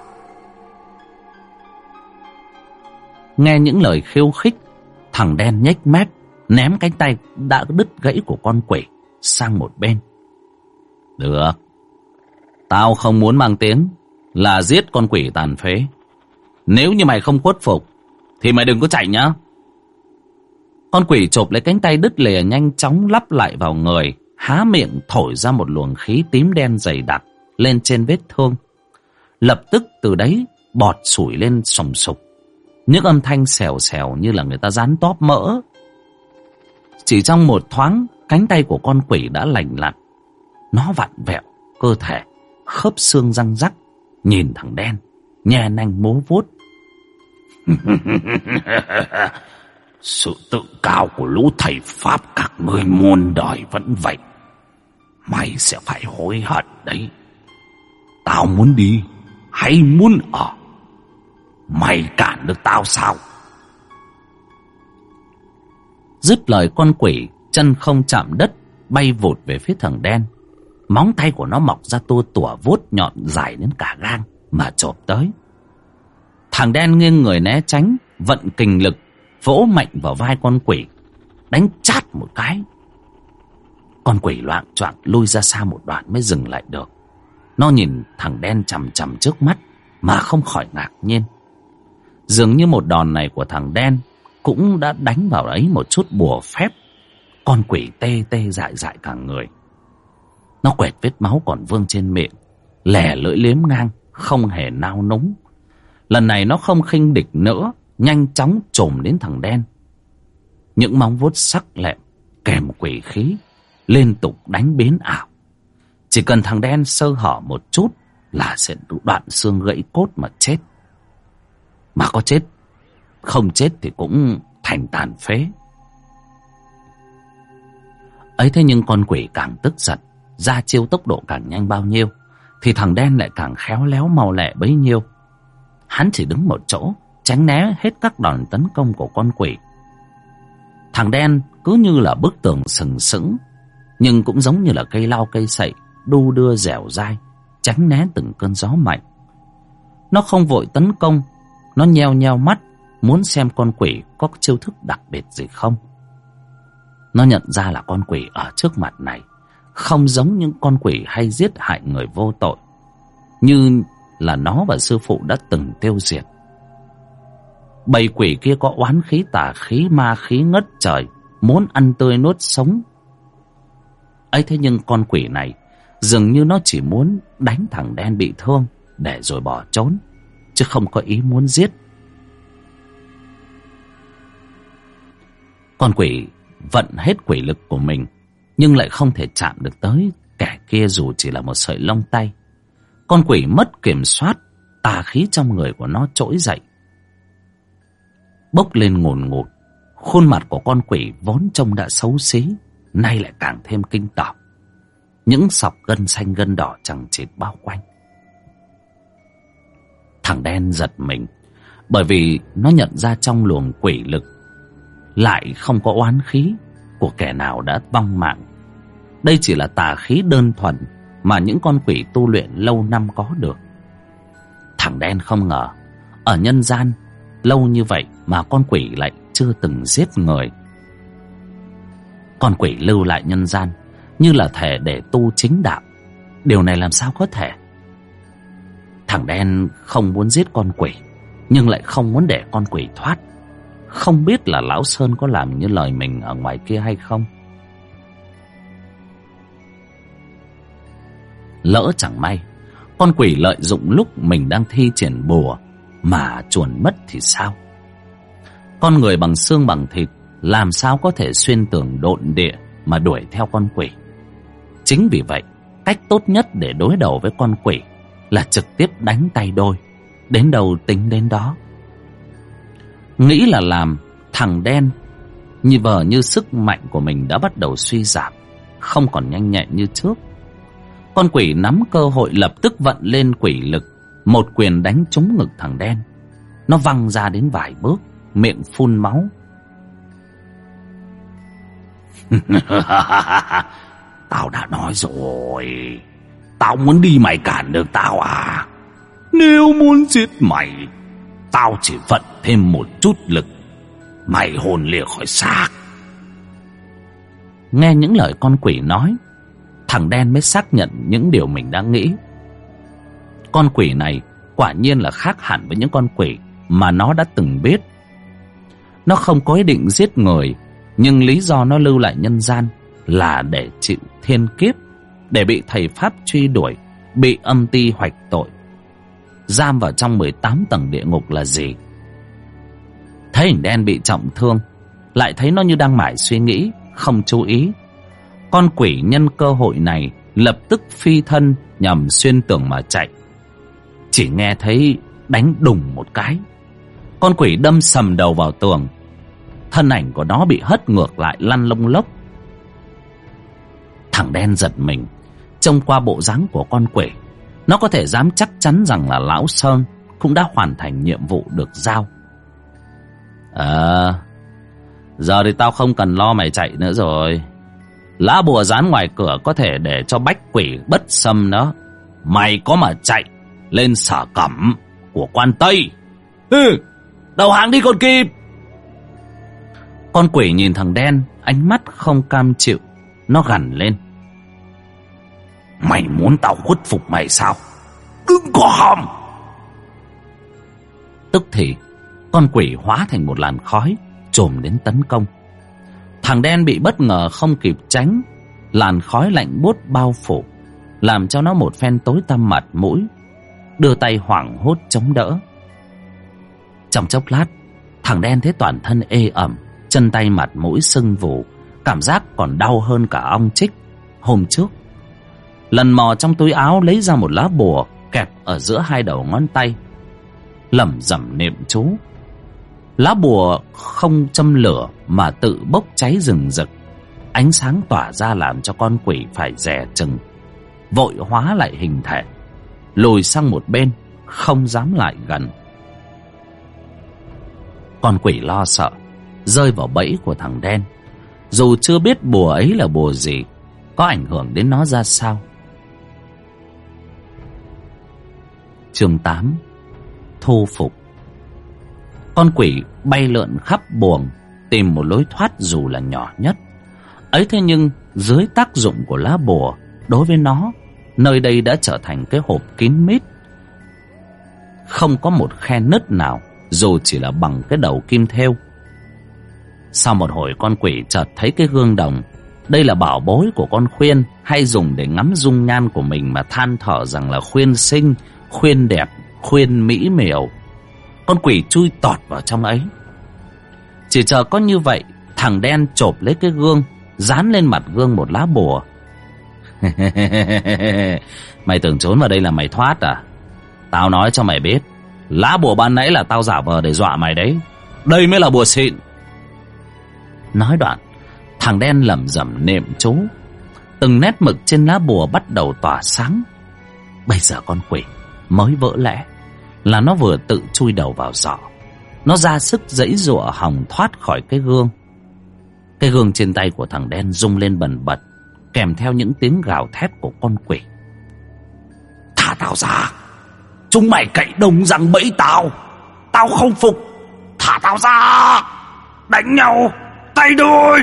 Nghe những lời khiêu khích, thằng đen nhếch mép, ném cánh tay đã đứt gãy của con quỷ sang một bên. Được, tao không muốn mang tiếng là giết con quỷ tàn phế. Nếu như mày không khuất phục thì mày đừng có chạy nhá. Con quỷ chộp lấy cánh tay đứt lìa, nhanh chóng lắp lại vào người, há miệng thổi ra một luồng khí tím đen dày đặc lên trên vết thương. Lập tức từ đấy bọt sủi lên sùng sục, những âm thanh xèo xèo như là người ta rán tóp mỡ. Chỉ trong một thoáng, cánh tay của con quỷ đã lành lặn. Nó vặn vẹo cơ thể, khớp xương răng rắc, nhìn thằng đen, nhe nanh múa vuốt. Sự tự cao của lũ thầy Pháp các ngươi muôn đời vẫn vậy. Mày sẽ phải hối hận đấy. Tao muốn đi hay muốn ở, mày cản được tao sao? Dứt lời, con quỷ chân không chạm đất bay vụt về phía thằng đen. Móng tay của nó mọc ra tua tủa vuốt nhọn dài đến cả gang mà chộp tới. Thằng đen nghiêng người né tránh, vận kình lực vỗ mạnh vào vai con quỷ, đánh chát một cái. Con quỷ loạng choạng lui ra xa một đoạn mới dừng lại được. Nó nhìn thằng đen chằm chằm trước mắt mà không khỏi ngạc nhiên. Dường như một đòn này của thằng đen cũng đã đánh vào ấy một chút bùa phép. Con quỷ tê tê dại dại cả người. Nó quẹt vết máu còn vương trên miệng, lè lưỡi liếm ngang, không hề nao núng. Lần này nó không khinh địch nữa, nhanh chóng chồm đến thằng đen. Những móng vuốt sắc lẹm kèm quỷ khí liên tục đánh biến ảo. Chỉ cần thằng đen sơ hở một chút là sẽ đoạn xương gãy cốt mà chết. Mà có chết, không chết thì cũng thành tàn phế. Ấy thế nhưng con quỷ càng tức giận, ra chiêu tốc độ càng nhanh bao nhiêu thì thằng đen lại càng khéo léo mau lẹ bấy nhiêu. Hắn chỉ đứng một chỗ, tránh né hết các đòn tấn công của con quỷ. Thằng đen cứ như là bức tường sừng sững, nhưng cũng giống như là cây lau cây sậy, đu đưa dẻo dai, tránh né từng cơn gió mạnh. Nó không vội tấn công, nó nheo nheo mắt, muốn xem con quỷ có chiêu thức đặc biệt gì không. Nó nhận ra là con quỷ ở trước mặt này không giống những con quỷ hay giết hại người vô tội, như là nó và sư phụ đã từng tiêu diệt. Bầy quỷ kia có oán khí, tà khí, ma khí ngất trời, muốn ăn tươi nuốt sống. ấy thế nhưng con quỷ này dường như nó chỉ muốn đánh thằng đen bị thương để rồi bỏ trốn, chứ không có ý muốn giết. Con quỷ vận hết quỷ lực của mình, nhưng lại không thể chạm được tới kẻ kia dù chỉ là một sợi lông tay. Con quỷ mất kiểm soát, tà khí trong người của nó trỗi dậy, bốc lên ngùn ngụt. Khuôn mặt của con quỷ vốn trông đã xấu xí, nay lại càng thêm kinh tởm. Những sọc gân xanh gân đỏ chằng chịt bao quanh. Thằng đen giật mình, bởi vì nó nhận ra trong luồng quỷ lực lại không có oán khí của kẻ nào đã vong mạng. Đây chỉ là tà khí đơn thuần mà những con quỷ tu luyện lâu năm có được. Thằng đen không ngờ ở nhân gian lâu như vậy mà con quỷ lại chưa từng giết người. Con quỷ lưu lại nhân gian như là thể để tu chính đạo. Điều này làm sao có thể? Thằng đen không muốn giết con quỷ, nhưng lại không muốn để con quỷ thoát. Không biết là Lão Sơn có làm như lời mình ở ngoài kia hay không. Lỡ chẳng may con quỷ lợi dụng lúc mình đang thi triển bùa mà chuồn mất thì sao? Con người bằng xương bằng thịt làm sao có thể xuyên tường độn địa mà đuổi theo con quỷ? Chính vì vậy, cách tốt nhất để đối đầu với con quỷ là trực tiếp đánh tay đôi, đến đâu tính đến đó. Nghĩ là làm, thằng đen như sức mạnh của mình đã bắt đầu suy giảm, không còn nhanh nhẹn như trước. Con quỷ nắm cơ hội lập tức vận lên quỷ lực, một quyền đánh trúng ngực thằng đen. Nó văng ra đến vài bước, miệng phun máu. Tao đã nói rồi, tao muốn đi mày cản được tao à? Nếu muốn giết mày, tao chỉ vận thêm một chút lực, mày hồn lìa khỏi xác. Nghe những lời con quỷ nói, thằng đen mới xác nhận những điều mình đã nghĩ. Con quỷ này quả nhiên là khác hẳn với những con quỷ mà nó đã từng biết. Nó không có ý định giết người, nhưng lý do nó lưu lại nhân gian là để chịu thiên kiếp, để bị thầy pháp truy đuổi, bị âm ti hoạch tội, giam vào trong 18 tầng địa ngục là gì. Thấy hình đen bị trọng thương, lại thấy nó như đang mải suy nghĩ, không chú ý. Con quỷ nhân cơ hội này lập tức phi thân nhằm xuyên tường mà chạy. Chỉ nghe thấy đánh đùng một cái, con quỷ đâm sầm đầu vào tường. Thân ảnh của nó bị hất ngược lại lăn lông lốc. Thằng đen giật mình, trông qua bộ dáng của con quỷ, nó có thể dám chắc chắn rằng là Lão Sơn cũng đã hoàn thành nhiệm vụ được giao. Giờ thì tao không cần lo mày chạy nữa rồi. Lá bùa dán ngoài cửa có thể để cho bách quỷ bất xâm nữa. Mày có mà chạy lên Sở Cẩm của quan Tây, đầu hàng đi còn kịp. Con quỷ nhìn thằng đen, ánh mắt không cam chịu. Nó gằn lên: Mày muốn tao khuất phục mày sao? Đừng có hòng! Tức thì con quỷ hóa thành một làn khói trồm đến tấn công. Thằng đen bị bất ngờ không kịp tránh, làn khói lạnh buốt bao phủ, làm cho nó một phen tối tăm mặt mũi, đưa tay hoảng hốt chống đỡ. Trong chốc lát, thằng đen thấy toàn thân ê ẩm, chân tay mặt mũi sưng vù, cảm giác còn đau hơn cả ong chích hôm trước. Lần mò trong túi áo lấy ra một lá bùa kẹp ở giữa hai đầu ngón tay, lẩm rẩm niệm chú. Lá bùa không châm lửa mà tự bốc cháy rừng rực. Ánh sáng tỏa ra làm cho con quỷ phải dè chừng, vội hóa lại hình thể, lùi sang một bên, không dám lại gần. Con quỷ lo sợ rơi vào bẫy của thằng đen, dù chưa biết bùa ấy là bùa gì, có ảnh hưởng đến nó ra sao. Chương 8: Thu phục. Con quỷ bay lượn khắp buồng, tìm một lối thoát dù là nhỏ nhất. Ấy thế nhưng dưới tác dụng của lá bùa, đối với nó, nơi đây đã trở thành cái hộp kín mít, không có một khe nứt nào, dù chỉ là bằng cái đầu kim thêu. Sau một hồi, con quỷ chợt thấy cái gương đồng. Đây là bảo bối của con Khuyên, hay dùng để ngắm dung nhan của mình mà than thở rằng là Khuyên xinh, Khuyên đẹp, Khuyên mỹ miều. Con quỷ chui tọt vào trong ấy. Chỉ chờ có như vậy, thằng đen chộp lấy cái gương, dán lên mặt gương một lá bùa. Mày tưởng trốn vào đây là mày thoát à? Tao nói cho mày biết, lá bùa ban nãy là tao giả vờ để dọa mày đấy. Đây mới là bùa xịn. Nói đoạn, thằng đen lẩm rẩm niệm chú. Từng nét mực trên lá bùa bắt đầu tỏa sáng. Bây giờ con quỷ mới vỡ lẽ là nó vừa tự chui đầu vào giỏ. Nó ra sức giãy giụa hòng thoát khỏi cái gương. Cái gương trên tay của thằng đen rung lên bần bật, kèm theo những tiếng gào thét của con quỷ. Thả tao ra! Chúng mày cậy đồng răng bẫy tao! Tao không phục! Thả tao ra! Đánh nhau! Tay đôi!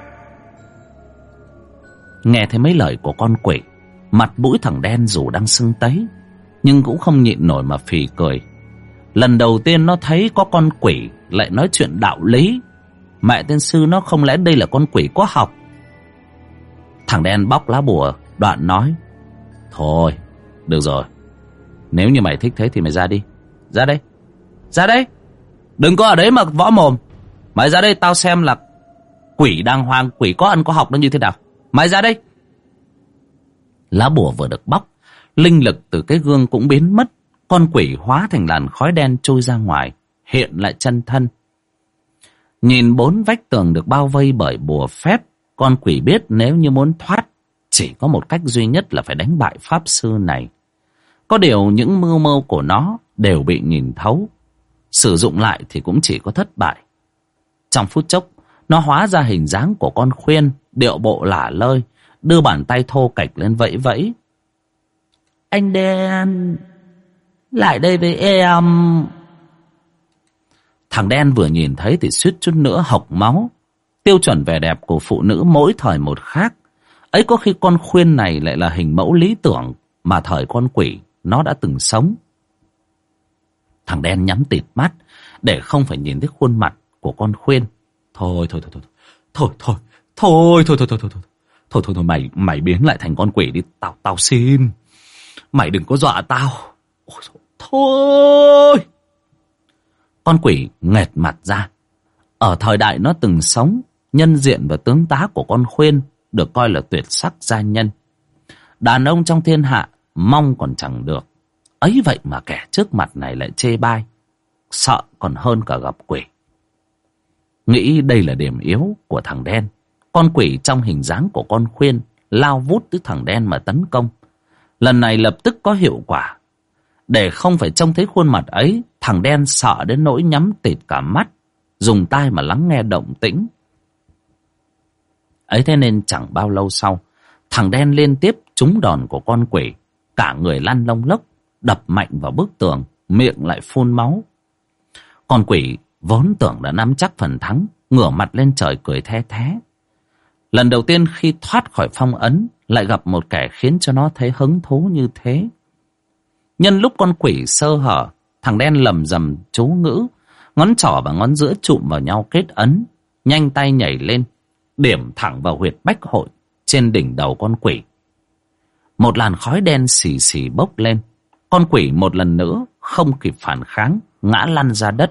Nghe thấy mấy lời của con quỷ, mặt mũi thằng đen dù đang sưng tấy, nhưng cũng không nhịn nổi mà phì cười. Lần đầu tiên nó thấy có con quỷ lại nói chuyện đạo lý. Mẹ tiên sư, nó không lẽ đây là con quỷ có học? Thằng đen bóc lá bùa, đoạn nói: Thôi, được rồi. Nếu như mày thích thế thì mày ra đi. Ra đây. Ra đây. Đừng có ở đấy mà võ mồm. Mày ra đây tao xem là quỷ đàng hoàng, quỷ có ăn có học nó như thế nào. Mày ra đây. Lá bùa vừa được bóc, linh lực từ cái gương cũng biến mất. Con quỷ hóa thành làn khói đen trôi ra ngoài, hiện lại chân thân. Nhìn bốn vách tường được bao vây bởi bùa phép, con quỷ biết nếu như muốn thoát, chỉ có một cách duy nhất là phải đánh bại pháp sư này. Có điều những mưu mô của nó đều bị nhìn thấu, sử dụng lại thì cũng chỉ có thất bại. Trong phút chốc, nó hóa ra hình dáng của con Khuyên, điệu bộ lả lơi, đưa bàn tay thô kệch lên vẫy vẫy. Anh đen, lại đây với em. Thằng đen vừa nhìn thấy thì suýt chút nữa hộc máu. Tiêu chuẩn vẻ đẹp của phụ nữ mỗi thời một khác. Ấy có khi con Khuyên này lại là hình mẫu lý tưởng mà thời con quỷ nó đã từng sống. Thằng đen nhắm tịt mắt để không phải nhìn thấy khuôn mặt của con Khuyên. Thôi, mày biến lại thành con quỷ đi, tao xin. Mày đừng có dọa tao. Thôi. Con quỷ nghệt mặt ra. Ở thời đại nó từng sống, nhân diện và tướng tá của con Khuyên được coi là tuyệt sắc gia nhân. Đàn ông trong thiên hạ mong còn chẳng được, ấy vậy mà kẻ trước mặt này lại chê bai, sợ còn hơn cả gặp quỷ. Nghĩ đây là điểm yếu của thằng đen, con quỷ trong hình dáng của con Khuyên lao vút tới thằng đen mà tấn công. Lần này lập tức có hiệu quả. Để không phải trông thấy khuôn mặt ấy, thằng đen sợ đến nỗi nhắm tịt cả mắt, dùng tai mà lắng nghe động tĩnh. Ấy thế nên chẳng bao lâu sau, thằng đen liên tiếp trúng đòn của con quỷ, cả người lăn lông lốc, đập mạnh vào bức tường, miệng lại phun máu. Con quỷ vốn tưởng đã nắm chắc phần thắng, ngửa mặt lên trời cười the thé. Lần đầu tiên khi thoát khỏi phong ấn, lại gặp một kẻ khiến cho nó thấy hứng thú như thế. Nhân lúc con quỷ sơ hở, thằng đen lầm rầm chú ngữ, ngón trỏ và ngón giữa chụm vào nhau kết ấn, nhanh tay nhảy lên, điểm thẳng vào huyệt bách hội trên đỉnh đầu con quỷ. Một làn khói đen xì xì bốc lên. Con quỷ một lần nữa không kịp phản kháng, ngã lăn ra đất.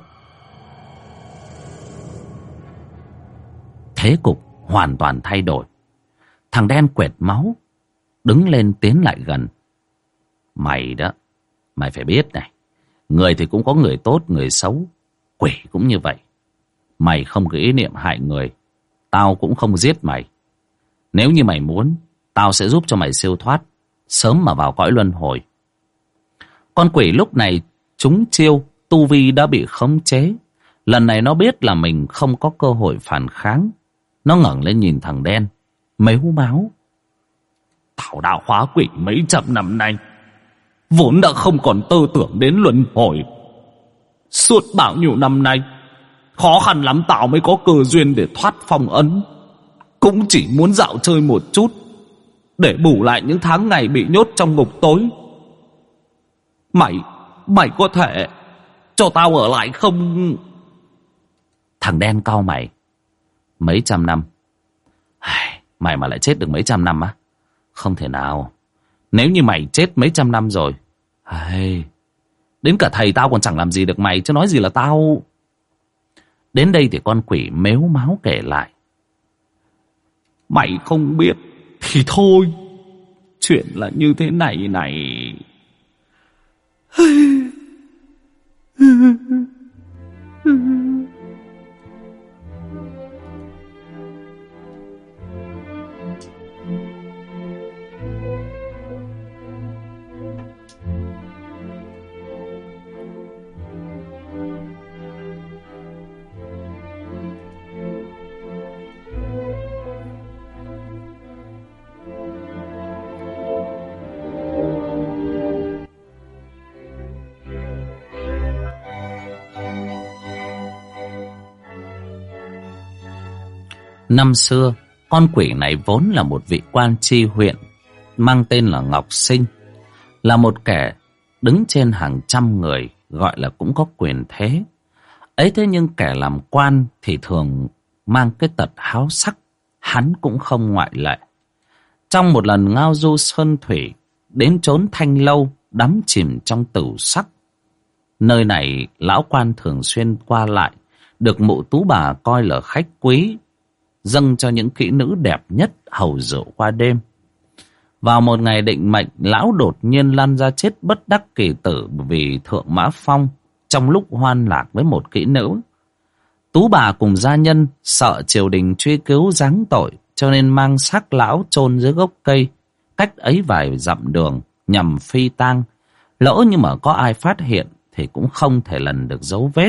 Thế cục hoàn toàn thay đổi. Thằng đen quệt máu, đứng lên tiến lại gần. Mày đó, mày phải biết này, người thì cũng có người tốt, người xấu, quỷ cũng như vậy. Mày không có ý niệm hại người, tao cũng không giết mày. Nếu như mày muốn, tao sẽ giúp cho mày siêu thoát, sớm mà vào cõi luân hồi. Con quỷ lúc này trúng chiêu, tu vi đã bị khống chế. Lần này nó biết là mình không có cơ hội phản kháng. Nó ngẩng lên nhìn thằng đen, mếu máo. Tao đã hóa quỷ mấy trăm năm nay, vốn đã không còn tư tưởng đến luân hồi. Suốt bao nhiêu năm nay, khó khăn lắm tao mới có cơ duyên để thoát phong ấn. Cũng chỉ muốn dạo chơi một chút, để bù lại những tháng ngày bị nhốt trong ngục tối. Mày có thể cho tao ở lại không? Thằng đen cau mày. Mấy trăm năm? Mày mà lại chết được mấy trăm năm á? Không thể nào. Nếu như mày chết mấy trăm năm rồi, đến cả thầy tao còn chẳng làm gì được mày, chứ nói gì là tao. Đến đây thì con quỷ mếu máo kể lại. Mày không biết thì thôi. Chuyện là như thế này này. Năm xưa, con quỷ này vốn là một vị quan tri huyện, mang tên là Ngọc Sinh, là một kẻ đứng trên hàng trăm người, gọi là cũng có quyền thế. Ấy thế nhưng kẻ làm quan thì thường mang cái tật háo sắc, hắn cũng không ngoại lệ. Trong một lần ngao du sơn thủy, đến chốn Thanh Lâu, đắm chìm trong tửu sắc. Nơi này lão quan thường xuyên qua lại, được mụ tú bà coi là khách quý, dâng cho những kỹ nữ đẹp nhất hầu rượu qua đêm. Vào một ngày định mệnh, lão đột nhiên lăn ra chết bất đắc kỳ tử vì Thượng Mã Phong trong lúc hoan lạc với một kỹ nữ. Tú bà cùng gia nhân sợ triều đình truy cứu giáng tội, cho nên mang xác lão chôn dưới gốc cây, cách ấy vài dặm đường nhằm phi tang. Lỡ như mà có ai phát hiện thì cũng không thể lần được dấu vết.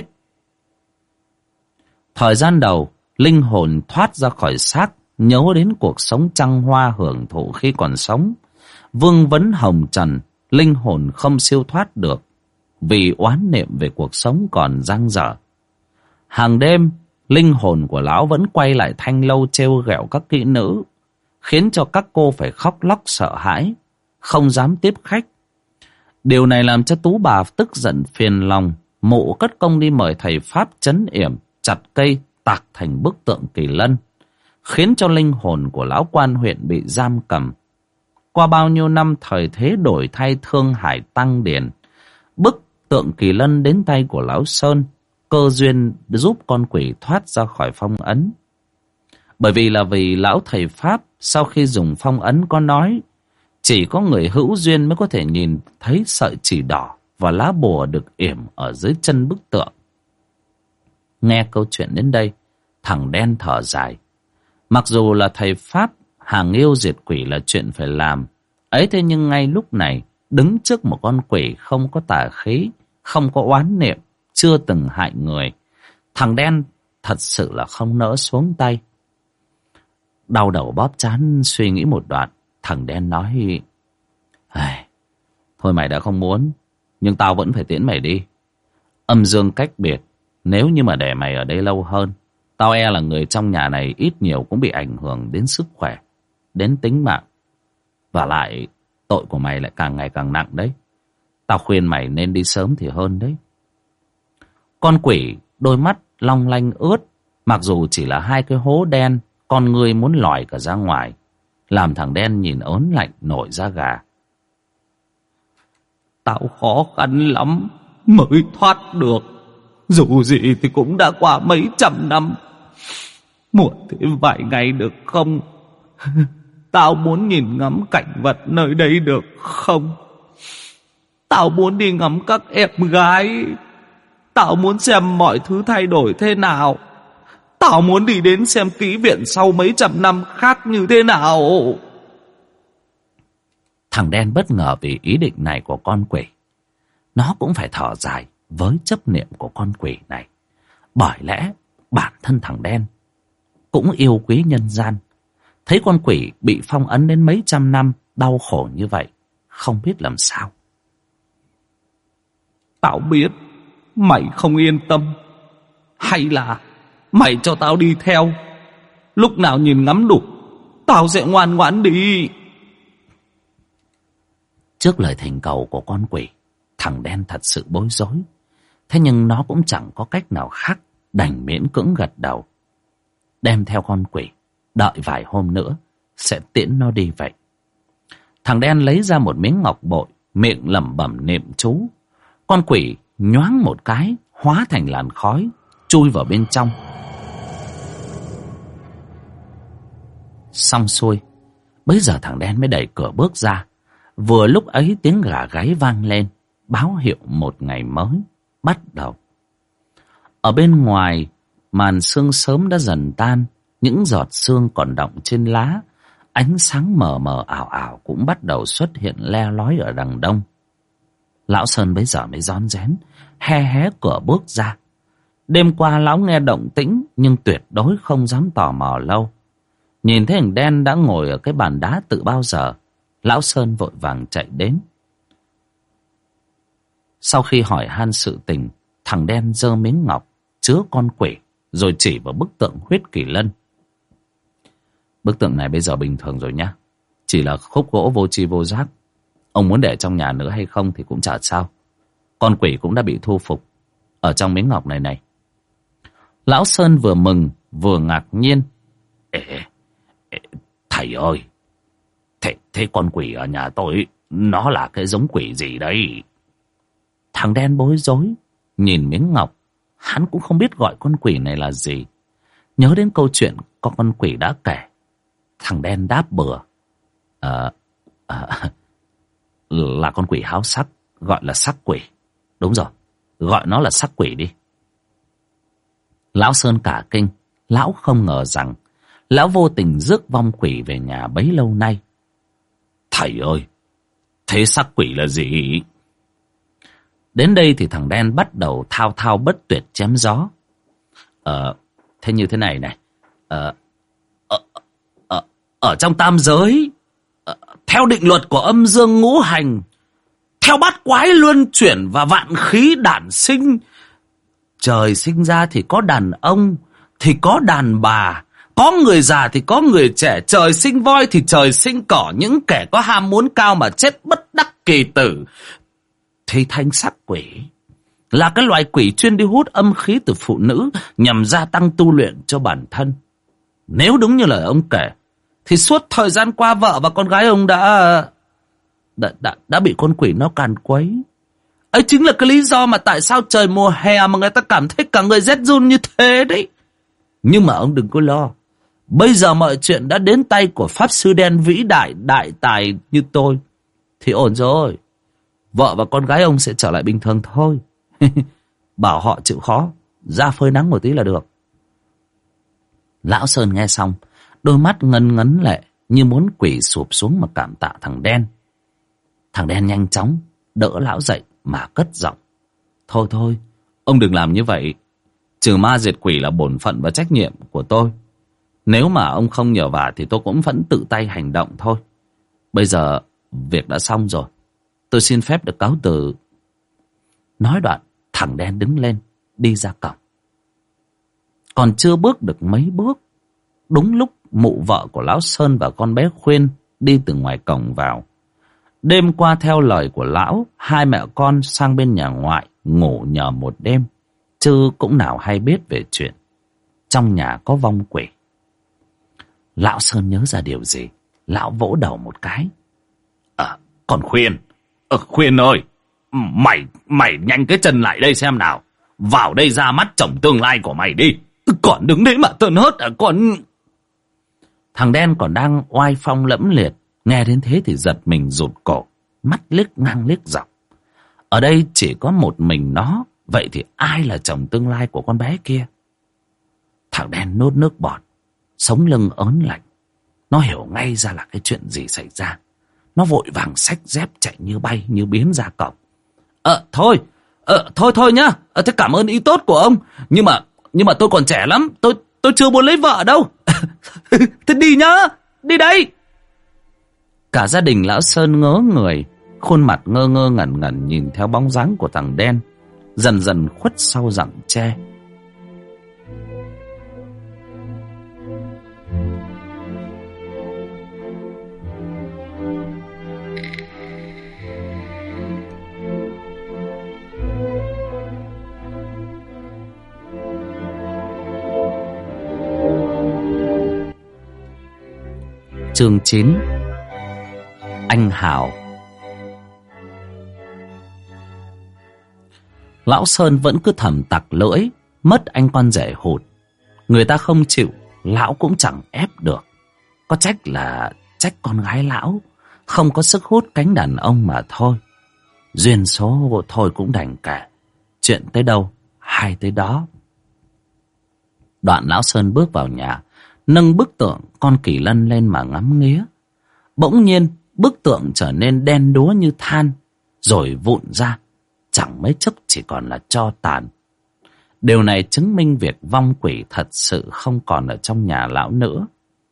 Thời gian đầu, linh hồn thoát ra khỏi xác, nhớ đến cuộc sống trăng hoa hưởng thụ khi còn sống. Vương vấn hồng trần, linh hồn không siêu thoát được, vì oán niệm về cuộc sống còn dang dở. Hàng đêm, linh hồn của lão vẫn quay lại Thanh Lâu trêu ghẹo các kỹ nữ, khiến cho các cô phải khóc lóc sợ hãi, không dám tiếp khách. Điều này làm cho tú bà tức giận phiền lòng, mụ cất công đi mời thầy pháp trấn yểm, chặt cây tạc thành bức tượng Kỳ Lân, khiến cho linh hồn của lão quan huyện bị giam cầm. Qua bao nhiêu năm thời thế đổi thay, thương hải tăng điển, bức tượng Kỳ Lân đến tay của lão Sơn, cơ duyên giúp con quỷ thoát ra khỏi phong ấn. Bởi vì lão thầy pháp sau khi dùng phong ấn có nói, chỉ có người hữu duyên mới có thể nhìn thấy sợi chỉ đỏ và lá bùa được yểm ở dưới chân bức tượng. Nghe câu chuyện đến đây, thằng đen thở dài. Mặc dù là thầy pháp, hàng yêu diệt quỷ là chuyện phải làm. Ấy thế nhưng ngay lúc này, đứng trước một con quỷ không có tà khí, không có oán niệm, chưa từng hại người, thằng đen thật sự là không nỡ xuống tay. Đau đầu bóp trán suy nghĩ một đoạn, thằng đen nói: thôi mày đã không muốn, nhưng tao vẫn phải tiễn mày đi. Âm dương cách biệt, nếu như mà để mày ở đây lâu hơn, tao e là người trong nhà này ít nhiều cũng bị ảnh hưởng đến sức khỏe, đến tính mạng. Và lại tội của mày lại càng ngày càng nặng đấy. Tao khuyên mày nên đi sớm thì hơn đấy. Con quỷ đôi mắt long lanh ướt, mặc dù chỉ là hai cái hố đen, con người muốn lòi cả ra ngoài, làm thằng đen nhìn ớn lạnh nổi da gà. Tao khó khăn lắm mới thoát được, dù gì thì cũng đã qua mấy trăm năm. Muộn thêm vài ngày được không? Tao muốn nhìn ngắm cảnh vật nơi đây được không? Tao muốn đi ngắm các em gái. Tao muốn xem mọi thứ thay đổi thế nào. Tao muốn đi đến xem kỹ viện sau mấy trăm năm khác như thế nào. Thằng đen bất ngờ vì ý định này của con quỷ. Nó cũng phải thở dài với chấp niệm của con quỷ này. Bởi lẽ bản thân thằng đen cũng yêu quý nhân gian. Thấy con quỷ bị phong ấn đến mấy trăm năm đau khổ như vậy, không biết làm sao. Tao biết mày không yên tâm. Hay là mày cho tao đi theo. Lúc nào nhìn ngắm đủ, tao sẽ ngoan ngoãn đi. Trước lời thỉnh cầu của con quỷ, thằng đen thật sự bối rối. Thế nhưng nó cũng chẳng có cách nào khác, đành miễn cưỡng gật đầu. Đem theo con quỷ, đợi vài hôm nữa sẽ tiễn nó đi vậy. Thằng đen lấy ra một miếng ngọc bội, miệng lẩm bẩm niệm chú. Con quỷ nhoáng một cái, hóa thành làn khói, chui vào bên trong. Xong xuôi, bấy giờ thằng đen mới đẩy cửa bước ra. Vừa lúc ấy tiếng gà gáy vang lên, báo hiệu một ngày mới bắt đầu. Ở bên ngoài, màn sương sớm đã dần tan, những giọt sương còn đọng trên lá, ánh sáng mờ mờ ảo ảo cũng bắt đầu xuất hiện le lói ở đằng đông. Lão Sơn bấy giờ mới rón rén hé cửa bước ra. Đêm qua lão nghe động tĩnh nhưng tuyệt đối không dám tò mò lâu. Nhìn thấy thằng đen đã ngồi ở cái bàn đá từ bao giờ, lão Sơn vội vàng chạy đến. Sau khi hỏi han sự tình, thằng đen giơ miếng ngọc chứa con quỷ rồi chỉ vào bức tượng huyết kỳ lân. Bức tượng này bây giờ bình thường rồi nhá, chỉ là khúc gỗ vô tri vô giác. Ông muốn để trong nhà nữa hay không thì cũng chả sao. Con quỷ cũng đã bị thu phục ở trong miếng ngọc này này. Lão Sơn vừa mừng vừa ngạc nhiên. Thầy ơi, thế con quỷ ở nhà tôi nó là cái giống quỷ gì đấy? Thằng đen bối rối nhìn miếng ngọc. Hắn cũng không biết gọi con quỷ này là gì. Nhớ đến câu chuyện con quỷ đã kể, thằng đen đáp bừa. Là con quỷ háo sắc, gọi là sắc quỷ. Đúng rồi, gọi nó là sắc quỷ đi. Lão Sơn cả kinh. Lão không ngờ rằng lão vô tình rước vong quỷ về nhà bấy lâu nay. Thầy ơi, thế sắc quỷ là gì? Đến đây thì thằng đen bắt đầu thao thao bất tuyệt chém gió. Thế như thế này này. Ở trong tam giới, theo định luật của âm dương ngũ hành, theo bát quái luân chuyển và vạn khí đản sinh, trời sinh ra thì có đàn ông, thì có đàn bà, có người già thì có người trẻ, trời sinh voi thì trời sinh cỏ, những kẻ có ham muốn cao mà chết bất đắc kỳ tử. Thì thanh sắc quỷ là cái loài quỷ chuyên đi hút âm khí từ phụ nữ nhằm gia tăng tu luyện cho bản thân. Nếu đúng như lời ông kể thì suốt thời gian qua vợ và con gái ông đã bị con quỷ nó càn quấy. Ấy chính là cái lý do mà tại sao trời mùa hè mà người ta cảm thấy cả người rét run như thế đấy. Nhưng mà ông đừng có lo, bây giờ mọi chuyện đã đến tay của pháp sư đen vĩ đại, đại tài như tôi thì ổn rồi. Vợ và con gái ông sẽ trở lại bình thường thôi. Bảo họ chịu khó, ra phơi nắng một tí là được. Lão Sơn nghe xong, đôi mắt ngấn ngấn lệ như muốn quỳ sụp xuống mà cảm tạ thằng đen. Thằng đen nhanh chóng đỡ lão dậy mà cất giọng. Thôi, ông đừng làm như vậy. Trừ ma diệt quỷ là bổn phận và trách nhiệm của tôi. Nếu mà ông không nhờ vả thì tôi cũng vẫn tự tay hành động thôi. Bây giờ việc đã xong rồi, tôi xin phép được cáo từ. Nói đoạn, thằng đen đứng lên, đi ra cổng. Còn chưa bước được mấy bước, đúng lúc mụ vợ của lão Sơn và con bé Khuyên đi từ ngoài cổng vào. Đêm qua theo lời của lão, hai mẹ con sang bên nhà ngoại ngủ nhờ một đêm, chứ cũng nào hay biết về chuyện trong nhà có vong quỷ. Lão Sơn nhớ ra điều gì, lão vỗ đầu một cái. Còn Khuyên, Khuyên ơi, mày nhanh cái chân lại đây xem nào. Vào đây ra mắt chồng tương lai của mày đi. Còn đứng đấy mà tơn hớt còn... Thằng đen còn đang oai phong lẫm liệt, nghe đến thế thì giật mình rụt cổ, mắt liếc ngang liếc dọc. Ở đây chỉ có một mình nó, vậy thì ai là chồng tương lai của con bé kia? Thằng đen nuốt nước bọt, sống lưng ớn lạnh. Nó hiểu ngay ra là cái chuyện gì xảy ra. Nó vội vàng xách dép chạy như bay, như biến ra cổng. Thôi nhá. Thế cảm ơn ý tốt của ông. Nhưng mà tôi còn trẻ lắm. Tôi chưa muốn lấy vợ đâu. Thế đi nhá. Đi đây. Cả gia đình lão Sơn ngớ người, khuôn mặt ngơ ngơ ngẩn ngẩn nhìn theo bóng dáng của thằng đen dần dần khuất sau rặng tre. Chương 9. Anh Hào. Lão Sơn vẫn cứ thầm tặc lưỡi, mất anh con rể hụt. Người ta không chịu, lão cũng chẳng ép được. Có trách là trách con gái lão không có sức hút cánh đàn ông mà thôi. Duyên số thôi cũng đành cả. Chuyện tới đâu hay tới đó. Đoạn lão Sơn bước vào nhà, nâng bức tượng con Kỳ Lân lên mà ngắm nghía. Bỗng nhiên bức tượng trở nên đen đúa như than, rồi vụn ra, chẳng mấy chốc chỉ còn là tro tàn. Điều này chứng minh việc vong quỷ thật sự không còn ở trong nhà lão nữa.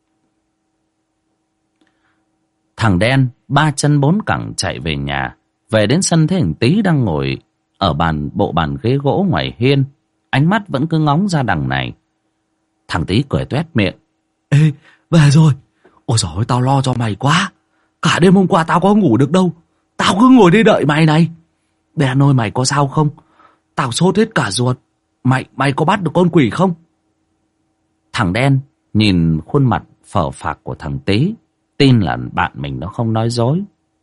Thằng đen 3 chân 4 cẳng chạy về nhà. Về đến sân thấy thằng Tý đang ngồi ở bộ bàn ghế gỗ ngoài hiên, ánh mắt vẫn cứ ngóng ra đằng này. Thằng Tý cười toét miệng. Ê, về rồi. Ôi giời ơi, tao lo cho mày quá. Cả đêm hôm qua tao có ngủ được đâu. Tao cứ ngồi đây đợi mày này. Đen ơi, mày có sao không? Tao sốt hết cả ruột. Mày có bắt được con quỷ không? Thằng đen nhìn khuôn mặt phờ phạc của thằng Tý, tin là bạn mình nó không nói dối.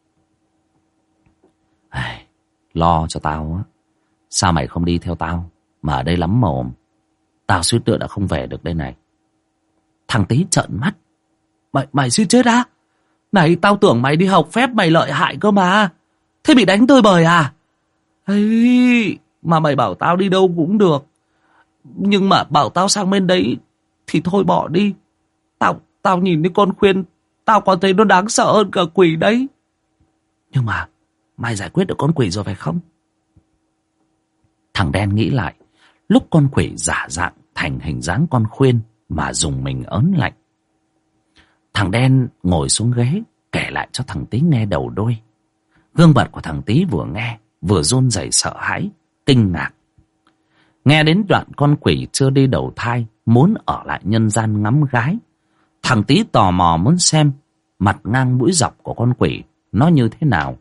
Lo cho tao á. Sao mày không đi theo tao mà ở đây lắm mồm? Tao suýt nữa đã không về được đây này. Thằng Tý trợn mắt. Mày suýt chết á? Này, tao tưởng mày đi học phép mày lợi hại cơ mà. Thế bị đánh tơi bời à? Ấy, mà mày bảo tao đi đâu cũng được. Nhưng mà bảo tao sang bên đấy thì thôi bỏ đi. Tao nhìn thấy con khuyên, tao còn thấy nó đáng sợ hơn cả quỷ đấy. Nhưng mà mày giải quyết được con quỷ rồi phải không? Thằng đen nghĩ lại, lúc con quỷ giả dạng thành hình dáng con khuyên mà dùng mình ớn lạnh. Thằng đen ngồi xuống ghế kể lại cho thằng Tý nghe đầu đuôi. Gương mặt của thằng Tý vừa nghe vừa run rẩy sợ hãi, kinh ngạc. Nghe đến đoạn con quỷ chưa đi đầu thai muốn ở lại nhân gian ngắm gái, thằng Tý tò mò muốn xem mặt ngang mũi dọc của con quỷ nó như thế nào.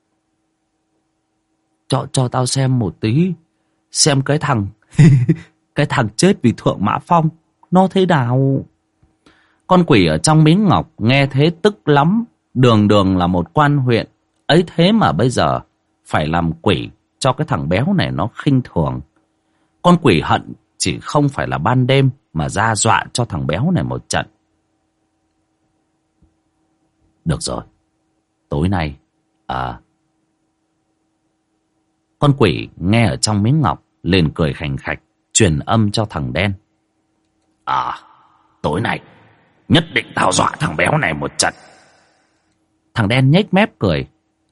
Cho tao xem một tí, xem cái thằng cái thằng chết vì Thượng Mã Phong nó thế nào. Con quỷ ở trong miếng ngọc nghe thế tức lắm. Đường là một quan huyện, ấy thế mà bây giờ phải làm quỷ cho cái thằng béo này nó khinh thường. Con quỷ hận chỉ không phải là ban đêm mà ra dọa cho thằng béo này một trận. Được rồi, tối nay con quỷ nghe ở trong miếng ngọc liền cười khành khạch, truyền âm cho thằng đen. Tối nay nhất định tao dọa thằng béo này một trận. Thằng đen nhếch mép cười.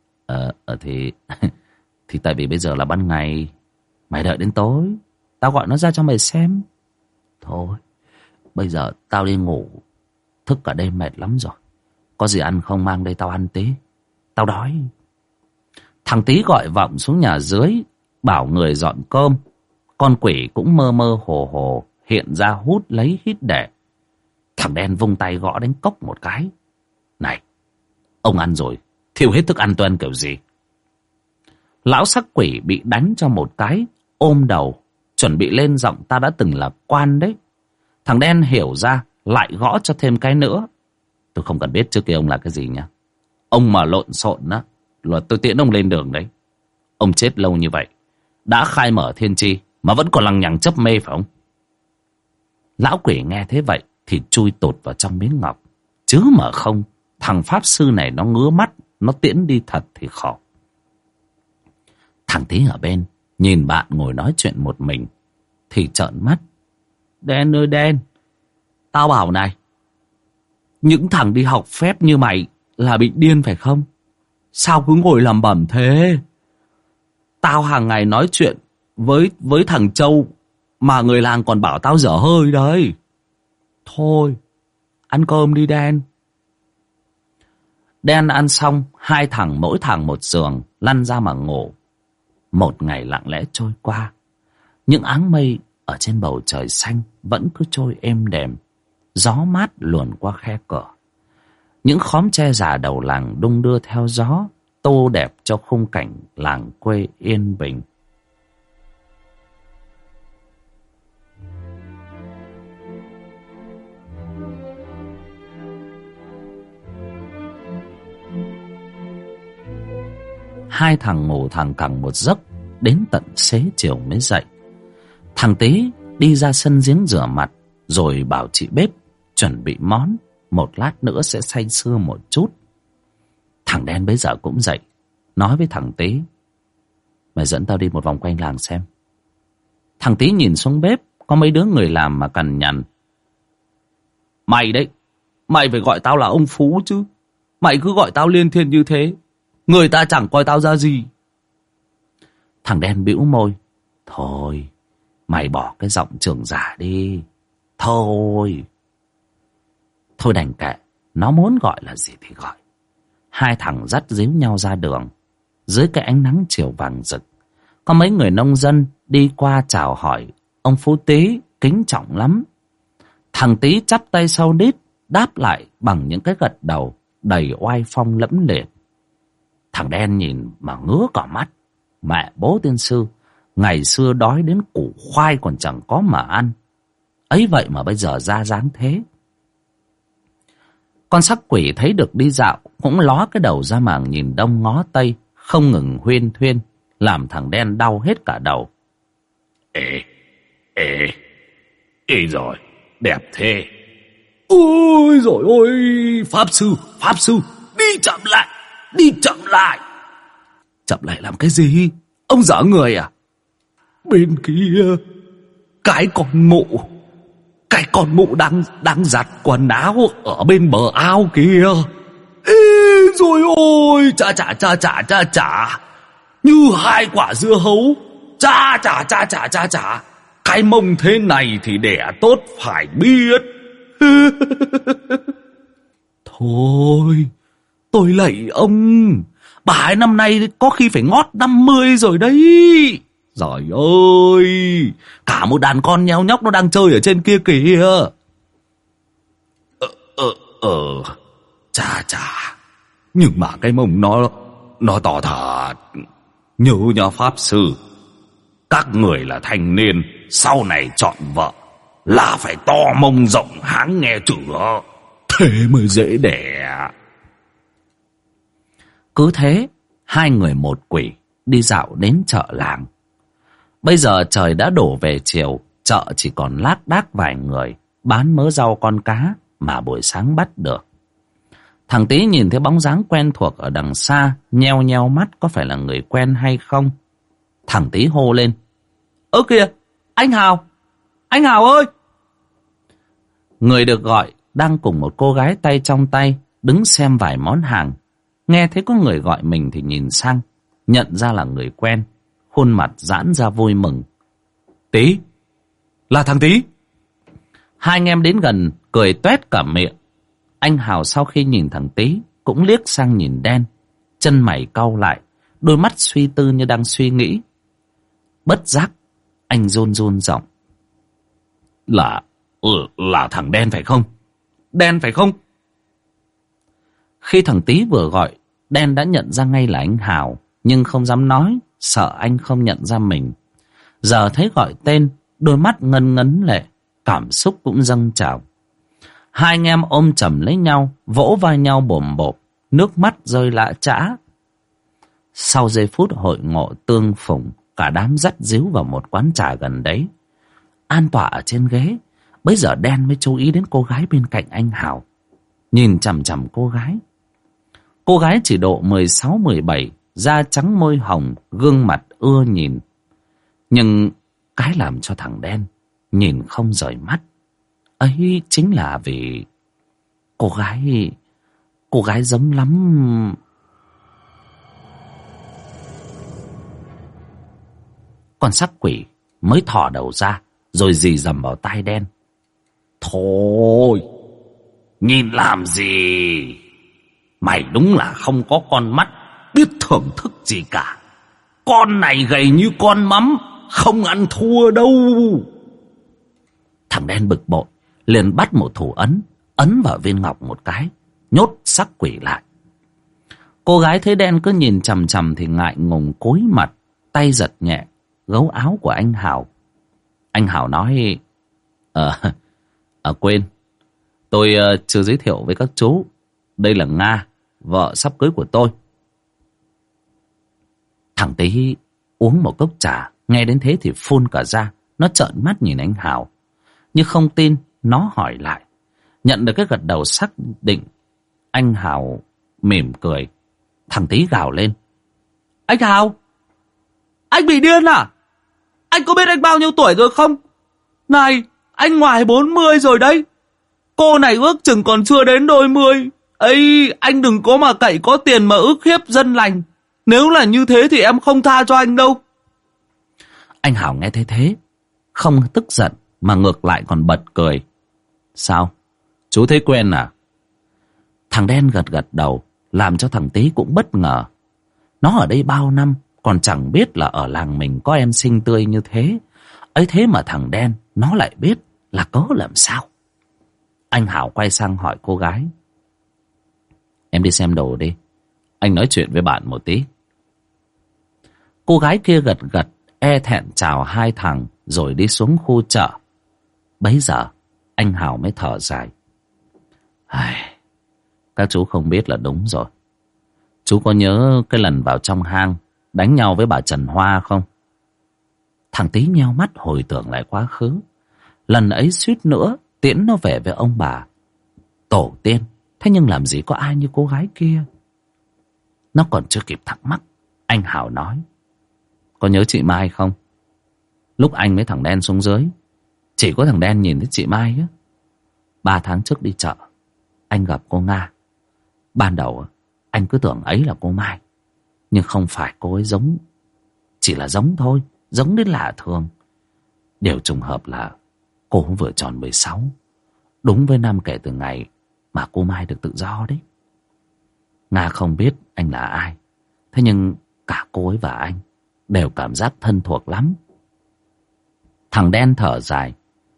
Thì tại vì bây giờ là ban ngày, mày đợi đến tối tao gọi nó ra cho mày xem. Thôi, bây giờ tao đi ngủ, thức cả đêm mệt lắm rồi. Có gì ăn không mang đây tao ăn tí, tao đói. Thằng Tý gọi vọng xuống nhà dưới, bảo người dọn cơm. Con quỷ cũng mơ mơ hồ hồ hiện ra hút lấy hít để. Thằng đen vung tay gõ đánh cốc một cái. Này, ông ăn rồi, thiêu hết thức ăn tôi ăn kiểu gì? Lão sắc quỷ bị đánh cho một cái, ôm đầu, chuẩn bị lên giọng ta đã từng là quan đấy. Thằng đen hiểu ra, lại gõ cho thêm cái nữa. Tôi không cần biết trước kia ông là cái gì nhá. Ông mà lộn xộn á, là tôi tiễn ông lên đường đấy. Ông chết lâu như vậy, đã khai mở thiên tri mà vẫn còn lằng nhằng chấp mê phải không? Lão quỷ nghe thế vậy thì chui tụt vào trong miếng ngọc. Chứ mà không, thằng pháp sư này nó ngứa mắt, nó tiễn đi thật thì khó. Thằng Tý ở bên nhìn bạn ngồi nói chuyện một mình thì trợn mắt. Đen ơi Đen, tao bảo này, những thằng đi học phép như mày là bị điên phải không? Sao cứ ngồi làm bẩm thế? Tao hàng ngày nói chuyện với thằng Châu mà người làng còn bảo tao dở hơi đấy. Thôi, ăn cơm đi Đen. Đen ăn xong, hai thằng mỗi thằng một giường lăn ra mà ngủ. Một ngày lặng lẽ trôi qua. Những áng mây ở trên bầu trời xanh vẫn cứ trôi êm đềm. Gió mát luồn qua khe cửa. Những khóm tre già đầu làng đung đưa theo gió, tô đẹp cho khung cảnh làng quê yên bình. Hai thằng ngủ thằng cẳng một giấc, đến tận xế chiều mới dậy. Thằng Tý đi ra sân giếng rửa mặt, rồi bảo chị bếp chuẩn bị món, một lát nữa sẽ say sưa một chút. Thằng Đen bấy giờ cũng dậy, nói với thằng Tý: mày dẫn tao đi một vòng quanh làng xem. Thằng Tý nhìn xuống bếp, có mấy đứa người làm mà cằn nhằn: mày đấy, mày phải gọi tao là ông Phú chứ. Mày cứ gọi tao liên thiên như thế, người ta chẳng coi tao ra gì. Thằng Đen bĩu môi: thôi, mày bỏ cái giọng trưởng giả đi. Thôi đành kệ, nó muốn gọi là gì thì gọi. Hai thằng dắt díu nhau ra đường. Dưới cái ánh nắng chiều vàng rực, có mấy người nông dân đi qua chào hỏi ông Phú Tý kính trọng lắm. Thằng Tý chắp tay sau đít, đáp lại bằng những cái gật đầu đầy oai phong lẫm liệt. Thằng Đen nhìn mà ngứa cả mắt. Mẹ bố tiên sư, ngày xưa đói đến củ khoai còn chẳng có mà ăn, ấy vậy mà bây giờ ra dáng thế. Con sắc quỷ thấy được đi dạo cũng ló cái đầu ra màng nhìn đông ngó tây, không ngừng huyên thuyên, làm thằng Đen đau hết cả đầu. Ê rồi, đẹp thế. Ôi rồi ôi, Pháp sư, đi chậm lại. Chậm lại làm cái gì? Ông dở người à? Bên kia, cái con mụ đang giặt quần áo ở bên bờ ao kìa. Ê rồi ôi, chà, như hai quả dưa hấu. Chà, cái mông thế này thì đẻ tốt phải biết. Thôi, tôi lạy ông, bà ấy năm nay có khi phải ngót 50 rồi đấy. Giời ơi, cả một đàn con nheo nhóc nó đang chơi ở trên kia kìa. Chà, nhưng mà cái mông nó to thật. Nhớ nha Pháp sư, các người là thanh niên, sau này chọn vợ là phải to mông rộng háng nghe chửa, thế mới dễ đẻ. Cứ thế, hai người một quỷ đi dạo đến chợ làng. Bây giờ trời đã đổ về chiều, chợ chỉ còn lác đác vài người bán mớ rau con cá mà buổi sáng bắt được. Thằng Tý nhìn thấy bóng dáng quen thuộc ở đằng xa, nheo nheo mắt có phải là người quen hay không. Thằng Tý hô lên: ơ kìa, anh Hào ơi! Người được gọi đang cùng một cô gái tay trong tay đứng xem vài món hàng. Nghe thấy có người gọi mình thì nhìn sang, nhận ra là người quen, khuôn mặt giãn ra vui mừng. Tý, là thằng Tý. Hai anh em đến gần cười toét cả miệng. Anh Hào sau khi nhìn thằng Tý cũng liếc sang nhìn Đen, chân mày cau lại, đôi mắt suy tư như đang suy nghĩ. Bất giác anh run giọng: là thằng Đen phải không? Đen phải không? Khi thằng Tý vừa gọi, Đen đã nhận ra ngay là anh Hào, nhưng không dám nói, sợ anh không nhận ra mình. Giờ thấy gọi tên, đôi mắt ngân ngấn lệ, cảm xúc cũng dâng trào. Hai anh em ôm chầm lấy nhau, vỗ vai nhau bồm bộp, nước mắt rơi lã chã. Sau giây phút hội ngộ tương phùng, cả đám dắt díu vào một quán trà gần đấy. An tọa ở trên ghế, bấy giờ Đen mới chú ý đến cô gái bên cạnh anh Hào. Nhìn chằm chằm cô gái. Cô gái chỉ độ 16-17, da trắng môi hồng, gương mặt ưa nhìn. Nhưng cái làm cho thằng Đen nhìn không rời mắt. Ấy chính là vì cô gái giống lắm. Con sắc quỷ mới thò đầu ra, rồi rì rầm vào tai đen. Thôi, nhìn làm gì? Mày đúng là không có con mắt, biết thưởng thức gì cả. Con này gầy như con mắm, không ăn thua đâu. Thằng đen bực bội, liền bắt một thủ ấn vào viên ngọc một cái, nhốt sắc quỷ lại. Cô gái thấy đen cứ nhìn chằm chằm thì ngại ngùng cúi mặt, tay giật nhẹ gấu áo của anh Hào. Anh Hào nói: quên, tôi chưa giới thiệu với các chú. Đây là Nga, vợ sắp cưới của tôi. Thằng Tý uống một cốc trà, nghe đến thế thì phun cả ra. Nó trợn mắt nhìn anh Hào, nhưng không tin. Nó hỏi lại. Nhận được cái gật đầu xác định, anh Hào mỉm cười. Thằng Tý gào lên: Anh Hào, anh bị điên à? Anh có biết anh bao nhiêu tuổi rồi không? Này, anh ngoài 40 rồi đấy. Cô này ước chừng còn chưa đến đôi mươi. Ấy, anh đừng có mà cậy có tiền mà ức hiếp dân lành. Nếu là như thế thì em không tha cho anh đâu. Anh Hào nghe thấy thế, không tức giận mà ngược lại còn bật cười. Sao? Chú thấy quen à? Thằng đen gật gật đầu, làm cho thằng Tý cũng bất ngờ. Nó ở đây bao năm còn chẳng biết là ở làng mình có em xinh tươi như thế. Ấy thế mà thằng đen nó lại biết là cớ làm sao. Anh Hảo quay sang hỏi cô gái: Em đi xem đồ đi, anh nói chuyện với bạn một tí. Cô gái kia gật gật, e thẹn chào hai thằng rồi đi xuống khu chợ. Bấy giờ anh Hảo mới thở dài: Các chú không biết là đúng rồi. Chú có nhớ cái lần vào trong hang đánh nhau với bà Trần Hoa không? Thằng Tý nheo mắt hồi tưởng lại quá khứ. Lần ấy suýt nữa tiễn nó về với ông bà tổ tiên. Thế nhưng làm gì có ai như cô gái kia. Nó còn chưa kịp thắc mắc, anh Hảo nói: Có nhớ chị Mai không? Lúc anh với thằng đen xuống dưới, chỉ có thằng đen nhìn thấy chị Mai á. 3 tháng trước đi chợ, anh gặp cô Nga. Ban đầu anh cứ tưởng ấy là cô Mai, nhưng không phải. Cô ấy giống, chỉ là giống thôi, giống đến lạ thường. Điều trùng hợp là cô vừa tròn 16, đúng với năm kể từ ngày mà cô Mai được tự do đấy. Nga không biết anh là ai, thế nhưng cả cô ấy và anh đều cảm giác thân thuộc lắm. Thằng đen thở dài: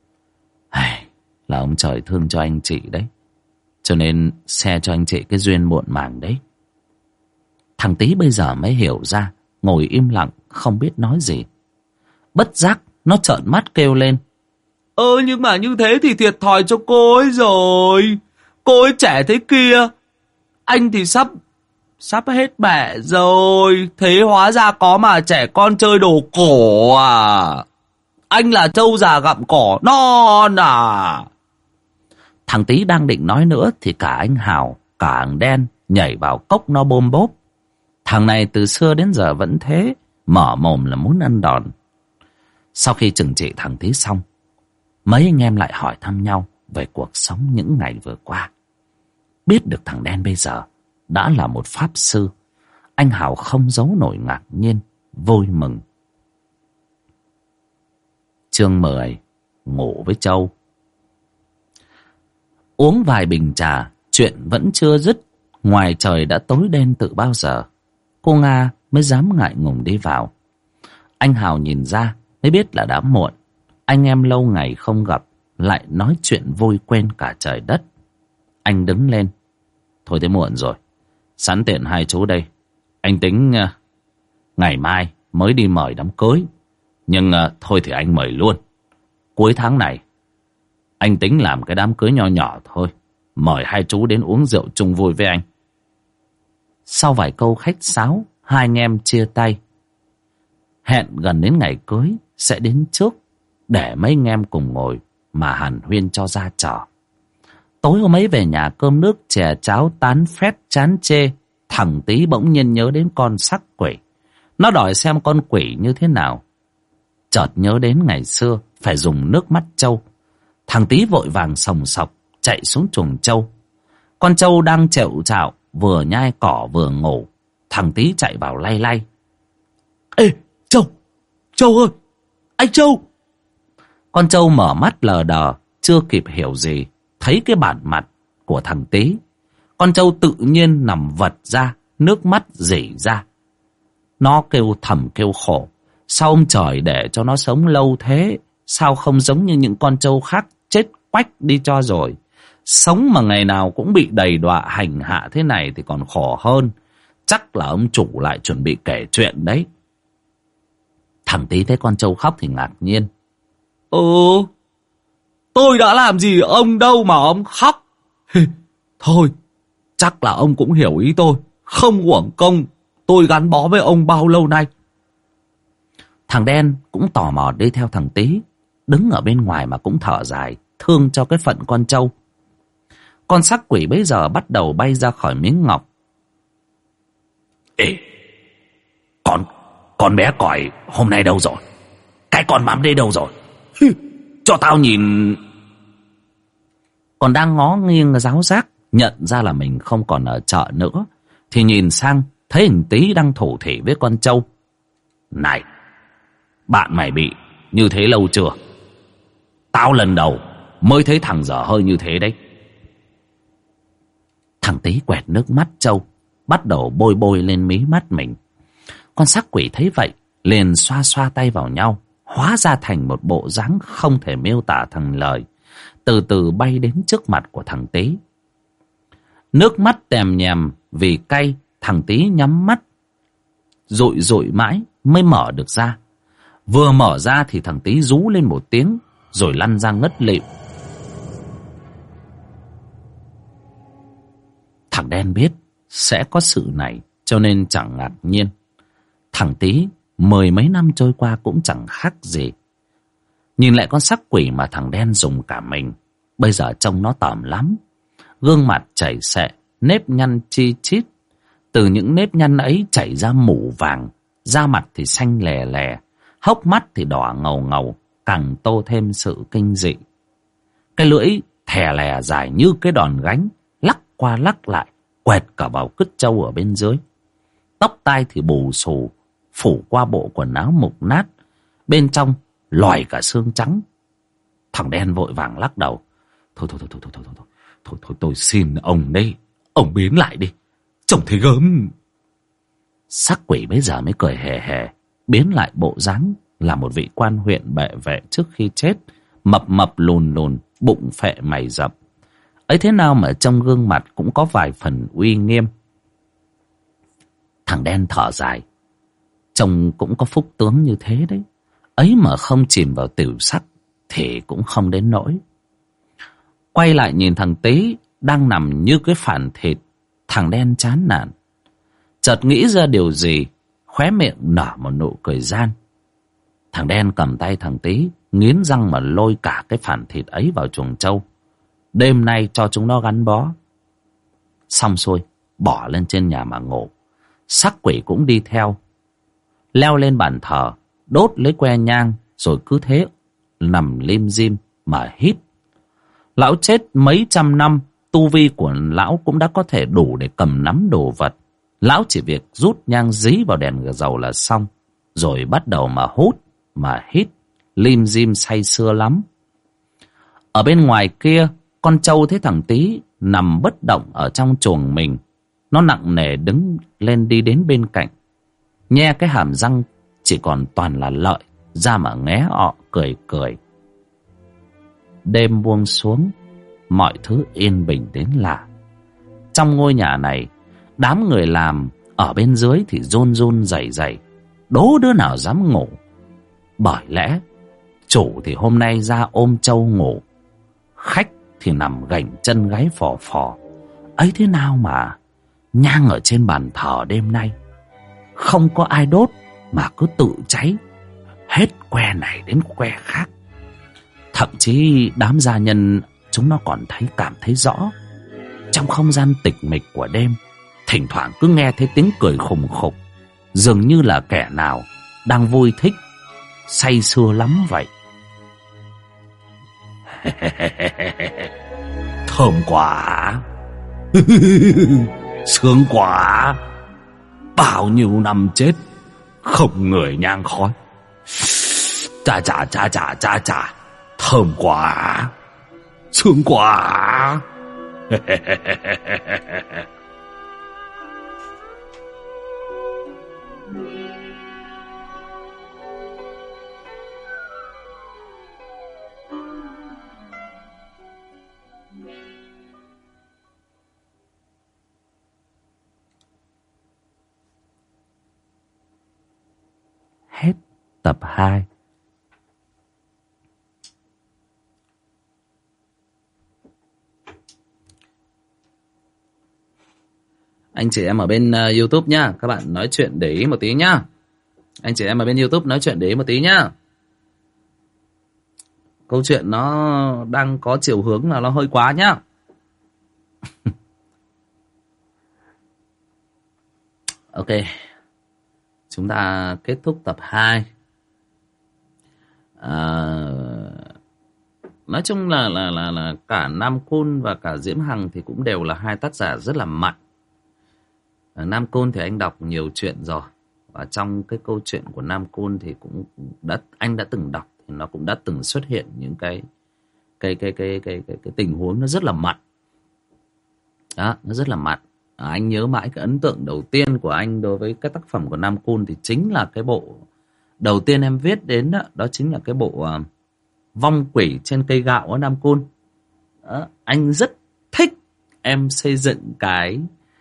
Là ông trời thương cho anh chị đấy, cho nên xe cho anh chị cái duyên muộn màng đấy. Thằng Tý bây giờ mới hiểu ra, ngồi im lặng không biết nói gì. Bất giác nó trợn mắt kêu lên: Nhưng mà như thế thì thiệt thòi cho cô ấy rồi. Cô ấy trẻ thế kia, anh thì sắp hết mẹ rồi. Thế hóa ra có mà trẻ con chơi đồ cổ à? Anh là trâu già gặm cỏ non à? Thằng Tý đang định nói nữa thì cả anh Hào, cả thằng đen nhảy vào cốc nó bôm bốp. Thằng này từ xưa đến giờ vẫn thế, mở mồm là muốn ăn đòn. Sau khi trừng trị thằng Tý xong, mấy anh em lại hỏi thăm nhau về cuộc sống những ngày vừa qua. Biết được thằng đen bây giờ đã là một pháp sư, anh Hào không giấu nổi ngạc nhiên, vui mừng. Chương 10: Ngủ với trâu. Uống vài bình trà, chuyện vẫn chưa dứt. Ngoài trời đã tối đen từ bao giờ. Cô Nga mới dám ngại ngùng đi vào. Anh Hào nhìn ra mới biết là đã muộn. Anh em lâu ngày không gặp, lại nói chuyện vui quên cả trời đất. Anh đứng lên: Thôi thế muộn rồi, sẵn tiện hai chú đây, anh tính ngày mai mới đi mời đám cưới. Nhưng thôi thì anh mời luôn. Cuối tháng này anh tính làm cái đám cưới nho nhỏ thôi, mời hai chú đến uống rượu chung vui với anh. Sau vài câu khách sáo, hai anh em chia tay. Hẹn gần đến ngày cưới sẽ đến trước, để mấy anh em cùng ngồi mà hàn huyên cho ra trò. Tối hôm ấy về nhà cơm nước chè cháo tán phét chán chê, thằng Tý bỗng nhiên nhớ đến con sắc quỷ. Nó đòi xem con quỷ như thế nào. Chợt nhớ đến ngày xưa phải dùng nước mắt trâu. Thằng Tý vội vàng sòng sọc chạy xuống chuồng trâu. Con trâu đang chệu chạo, vừa nhai cỏ vừa ngủ. Thằng Tý chạy vào lay lay. Ê, Trâu ơi, anh Trâu! Con trâu mở mắt lờ đờ, chưa kịp hiểu gì, thấy cái bản mặt của thằng Tý. Con trâu tự nhiên nằm vật ra, nước mắt rỉ ra. Nó kêu thầm kêu khổ. Sao ông trời để cho nó sống lâu thế? Sao không giống như những con trâu khác chết quách đi cho rồi? Sống mà ngày nào cũng bị đầy đọa hành hạ thế này thì còn khổ hơn. Chắc là ông chủ lại chuẩn bị kể chuyện đấy. Thằng Tý thấy con trâu khóc thì ngạc nhiên. Tôi đã làm gì ông đâu mà ông khóc. Thôi, chắc là ông cũng hiểu ý tôi. Không uổng công tôi gắn bó với ông bao lâu nay. Thằng Đen cũng tò mò đi theo thằng Tý, đứng ở bên ngoài mà cũng thở dài, thương cho cái phận con trâu. Con sắc quỷ bấy giờ bắt đầu bay ra khỏi miếng ngọc. Ê, con bé còi hôm nay đâu rồi? Cái con mắm đây đâu rồi? Cho tao nhìn. Còn đang ngó nghiêng giáo giác, nhận ra là mình không còn ở chợ nữa, thì nhìn sang thấy thằng Tý đang thủ thỉ với con trâu. Này, bạn mày bị như thế lâu chưa? Tao lần đầu mới thấy thằng dở hơi như thế đấy. Thằng Tý quẹt nước mắt trâu, bắt đầu bôi bôi lên mí mắt mình. Con sắc quỷ thấy vậy liền xoa xoa tay vào nhau, hóa ra thành một bộ dáng không thể miêu tả thành lời, từ từ bay đến trước mặt của thằng Tý. Nước mắt tèm nhèm vì cay, thằng Tý nhắm mắt dụi dụi mãi mới mở được ra. Vừa mở ra thì thằng Tý rú lên một tiếng rồi lăn ra ngất lịm. Thằng Đen biết sẽ có sự này cho nên chẳng ngạc nhiên. Thằng Tý mười mấy năm trôi qua cũng chẳng khác gì. Nhìn lại con sắc quỷ mà thằng Đen dùng cả mình, bây giờ trông nó tởm lắm. Gương mặt chảy xệ, nếp nhăn chi chít. Từ những nếp nhăn ấy chảy ra mủ vàng, da mặt thì xanh lè lè, hốc mắt thì đỏ ngầu ngầu, càng tô thêm sự kinh dị. Cái lưỡi thè lè dài như cái đòn gánh, lắc qua lắc lại, quẹt cả vào cứt trâu ở bên dưới. Tóc tai thì bù xù, phủ qua bộ quần áo mục nát, bên trong lòi cả xương trắng. Thằng Đen vội vàng lắc đầu. Thôi, tôi xin ông đây, ông biến lại đi, trông thấy gớm. Sắc quỷ bấy giờ mới cười hề hề, biến lại bộ dáng là một vị quan huyện bệ vệ trước khi chết, mập mập lùn lùn, bụng phệ mày rậm. Ấy thế nào mà trong gương mặt cũng có vài phần uy nghiêm. Thằng Đen thở dài, trông cũng có phúc tướng như thế đấy, ấy mà không chìm vào tiểu sắc thì cũng không đến nỗi. Quay lại nhìn thằng Tý đang nằm như cái phản thịt, thằng Đen chán nản, chợt nghĩ ra điều gì, khóe miệng nở một nụ cười gian. Thằng Đen cầm tay thằng Tý, nghiến răng mà lôi cả cái phản thịt ấy vào chuồng trâu. Đêm nay cho chúng nó gắn bó. Xong xuôi, bỏ lên trên nhà mà ngủ. Sắc quỷ cũng đi theo, leo lên bàn thờ, đốt lấy que nhang, rồi cứ thế nằm lim dim mà hít. Lão chết mấy trăm năm, tu vi của lão cũng đã có thể đủ để cầm nắm đồ vật. Lão chỉ việc rút nhang dí vào đèn dầu là xong, rồi bắt đầu mà hút, mà hít, lim dim say sưa lắm. Ở bên ngoài kia, con trâu thấy thằng Tý nằm bất động ở trong chuồng mình. Nó nặng nề đứng lên đi đến bên cạnh, nhe cái hàm răng chỉ còn toàn là lợi ra mà nghé ọ cười cười. Đêm buông xuống, mọi thứ yên bình đến lạ. Trong ngôi nhà này, đám người làm ở bên dưới thì run run rẩy rẩy, đố đứa nào dám ngủ. Bởi lẽ chủ thì hôm nay ra ôm trâu ngủ, khách thì nằm gành chân gáy phò phò. Ấy thế nào mà nhang ở trên bàn thờ đêm nay không có ai đốt mà cứ tự cháy hết que này đến que khác. Thậm chí đám gia nhân chúng nó còn cảm thấy rõ, trong không gian tịch mịch của đêm, thỉnh thoảng cứ nghe thấy tiếng cười khùng khục, dường như là kẻ nào đang vui thích, say sưa lắm vậy. Thơm quá. Sướng quá. Bao nhiêu năm chết không người nhang khói. Chà chà chà chà chà chà. Thơm quá. Sướng quá. Hết tập 2. Anh chị em ở bên YouTube nhá, các bạn nói chuyện để ý một tí nhá. Anh chị em ở bên YouTube nói chuyện để ý một tí nhá. Câu chuyện nó đang có chiều hướng là nó hơi quá nhá. Ok. Chúng ta kết thúc tập 2. Nói chung là cả Nam Cun và cả Diễm Hằng thì cũng đều là hai tác giả rất là mạnh. Nam Cun thì anh đọc nhiều chuyện rồi, và trong cái câu chuyện của Nam Cun thì cũng anh đã từng đọc thì nó cũng đã từng xuất hiện những cái tình huống nó rất là mặn. Đó, nó rất là mặn. Anh nhớ mãi cái ấn tượng đầu tiên của anh đối với cái tác phẩm của Nam Cun thì chính là cái bộ đầu tiên em viết đến đó, đó chính là cái bộ Vong Quỷ Trên Cây Gạo của Nam Cun. Đó, anh rất thích em xây dựng cái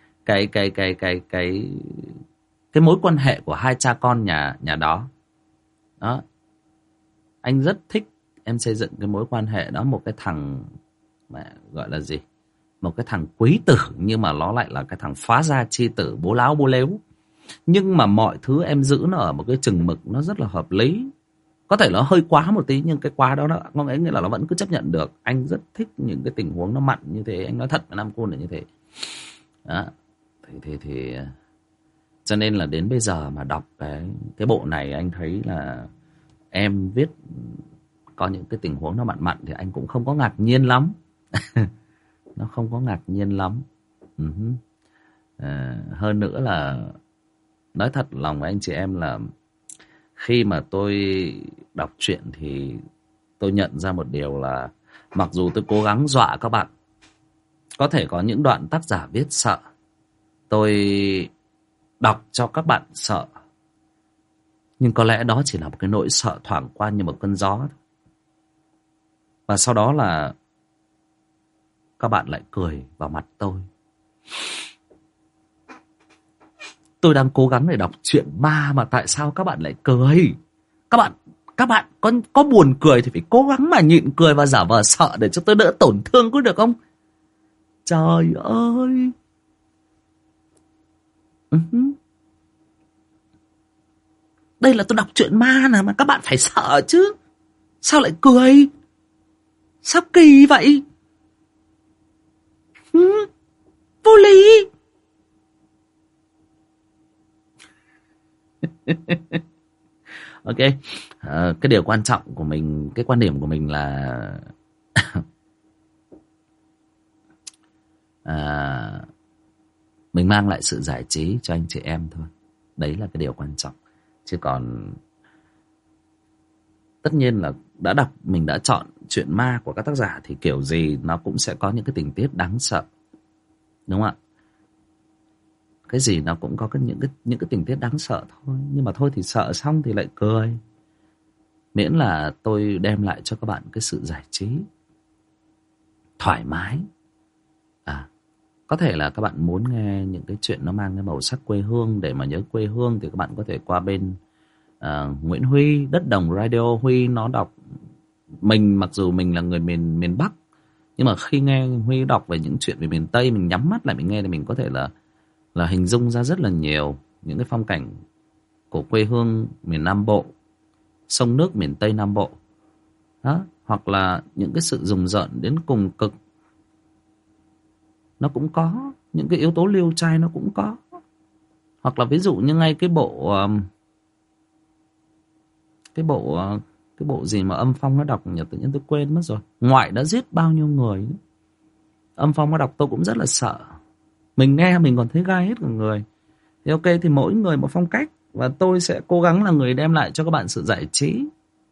mối quan hệ của hai cha con nhà đó. Đó, anh rất thích em xây dựng cái mối quan hệ đó, một cái thằng mà gọi là gì, một cái thằng quý tử nhưng mà nó lại là cái thằng phá gia chi tử, bố láo bố lếu, nhưng mà mọi thứ em giữ nó ở một cái chừng mực nó rất là hợp lý. Có thể nó hơi quá một tí nhưng cái quá đó nó nghĩa là nó vẫn cứ chấp nhận được. Anh rất thích những cái tình huống nó mặn như thế, anh nói thật với Nam Cun là như thế. Đó. Thì cho nên là đến bây giờ mà đọc cái bộ này anh thấy là em viết có những cái tình huống nó mặn mặn thì anh cũng không có ngạc nhiên lắm. Nó không có ngạc nhiên lắm. Hơn nữa là nói thật lòng với anh chị em là khi mà tôi đọc truyện thì tôi nhận ra một điều là mặc dù tôi cố gắng dọa các bạn, có thể có những đoạn tác giả viết sợ, tôi đọc cho các bạn sợ, nhưng có lẽ đó chỉ là một cái nỗi sợ thoảng qua như một cơn gió. Và sau đó là các bạn lại cười vào mặt tôi. Tôi đang cố gắng để đọc truyện ma mà tại sao các bạn lại cười? Các bạn có buồn cười thì phải cố gắng mà nhịn cười và giả vờ sợ để cho tôi đỡ tổn thương có được không? Trời ơi. Đây là tôi đọc truyện ma nào mà các bạn phải sợ chứ. Sao lại cười? Sao kỳ vậy? Vô lý. Ok. Cái điều quan trọng của mình, cái quan điểm của mình là mình mang lại sự giải trí cho anh chị em thôi. Đấy là cái điều quan trọng. Chứ còn tất nhiên là mình đã chọn truyện ma của các tác giả thì kiểu gì nó cũng sẽ có những cái tình tiết đáng sợ, đúng không ạ? Cái gì nó cũng có những cái tình tiết đáng sợ thôi. Nhưng mà thôi thì sợ xong thì lại cười. Miễn là tôi đem lại cho các bạn cái sự giải trí thoải mái. Có thể là các bạn muốn nghe những cái chuyện nó mang cái màu sắc quê hương, để mà nhớ quê hương thì các bạn có thể qua bên Nguyễn Huy, Đất Đồng Radio. Huy nó đọc, mình mặc dù mình là người miền Bắc, nhưng mà khi nghe Huy đọc về những chuyện về miền Tây, mình nhắm mắt lại mình nghe thì mình có thể là hình dung ra rất là nhiều những cái phong cảnh của quê hương miền Nam Bộ, sông nước miền Tây Nam Bộ đó, hoặc là những cái sự rùng rợn đến cùng cực nó cũng có, những cái yếu tố liêu trai nó cũng có, hoặc là ví dụ như ngay cái Cái bộ gì mà Âm Phong nó đọc nhỉ, tự nhiên tôi quên mất rồi. Ngoại đã giết bao nhiêu người nữa. Âm Phong nó đọc tôi cũng rất là sợ. Mình nghe mình còn thấy gai hết cả người. Thì ok, thì mỗi người một phong cách, và tôi sẽ cố gắng là người đem lại cho các bạn sự giải trí.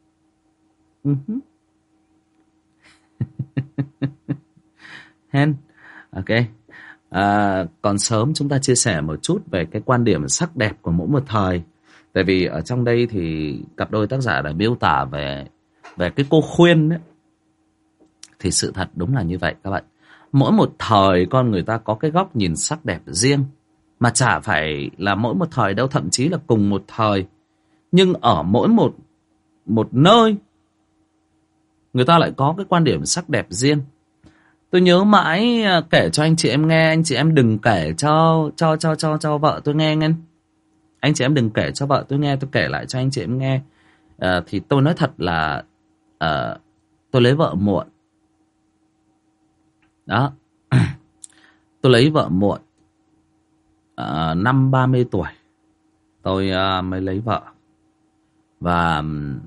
Hen. Ok. Còn sớm chúng ta chia sẻ một chút về cái quan điểm sắc đẹp của mỗi một thời. Tại vì ở trong đây thì cặp đôi tác giả đã miêu tả về cái cô Khuyên ấy. Thì sự thật đúng là như vậy các bạn. Mỗi một thời con người ta có cái góc nhìn sắc đẹp riêng. Mà chả phải là mỗi một thời đâu, thậm chí là cùng một thời. Nhưng ở mỗi một nơi người ta lại có cái quan điểm sắc đẹp riêng. Tôi nhớ mãi kể cho anh chị em nghe, anh chị em đừng kể cho vợ tôi nghe nghe. Anh chị em đừng kể cho vợ tôi nghe, tôi kể lại cho anh chị em nghe. Thì tôi nói thật là tôi lấy vợ muộn. Đó. Tôi lấy vợ muộn. Năm 30 tuổi tôi mới lấy vợ. Và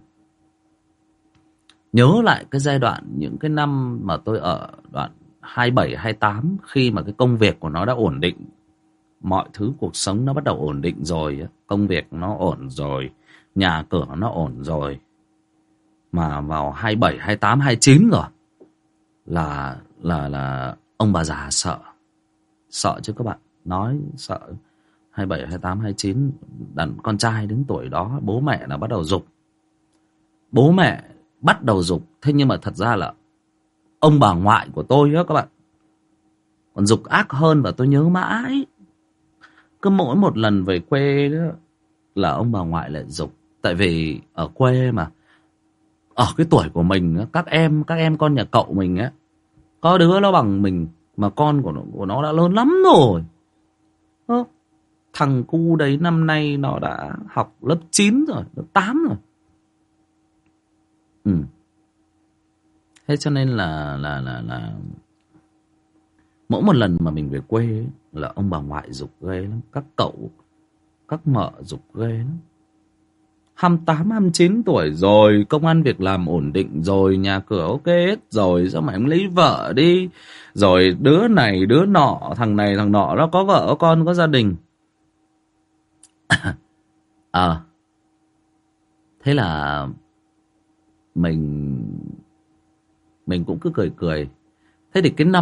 nhớ lại cái giai đoạn, những cái năm mà tôi ở đoạn 27, 28, khi mà cái công việc của nó đã ổn định, mọi thứ cuộc sống nó bắt đầu ổn định rồi, công việc nó ổn rồi, nhà cửa nó ổn rồi, mà vào 27, 28, 29 rồi là ông bà già sợ chứ các bạn. Nói sợ 27, 28, 29, đàn con trai đến tuổi đó bố mẹ là bắt đầu giục. Bố mẹ bắt đầu giục. Thế nhưng mà thật ra là ông bà ngoại của tôi đó các bạn còn giục ác hơn. Và tôi nhớ mãi, cứ mỗi một lần về quê đó là ông bà ngoại lại giục. Tại vì ở quê mà, ở cái tuổi của mình, các em con nhà cậu mình á, có đứa nó bằng mình mà con của nó đã lớn lắm rồi. Thằng cu đấy năm nay nó đã học lớp 9 rồi, lớp 8 rồi. Thế cho nên là mỗi một lần mà mình về quê ấy, là ông bà ngoại giục ghê lắm. Các cậu, các mợ giục ghê lắm. 28, 29 tuổi rồi, công ăn việc làm ổn định rồi, nhà cửa ok hết rồi, sao mày không lấy vợ đi? Rồi đứa này đứa nọ, thằng này thằng nọ nó có vợ có con có gia đình. Thế là mình cũng cứ cười. Thế thì cái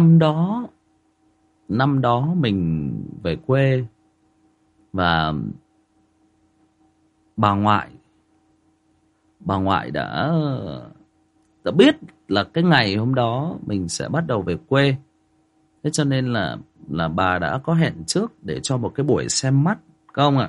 năm đó mình về quê, và bà ngoại đã biết là cái ngày hôm đó mình sẽ bắt đầu về quê. Thế cho nên là bà đã có hẹn trước để cho một cái buổi xem mắt, các ông ạ.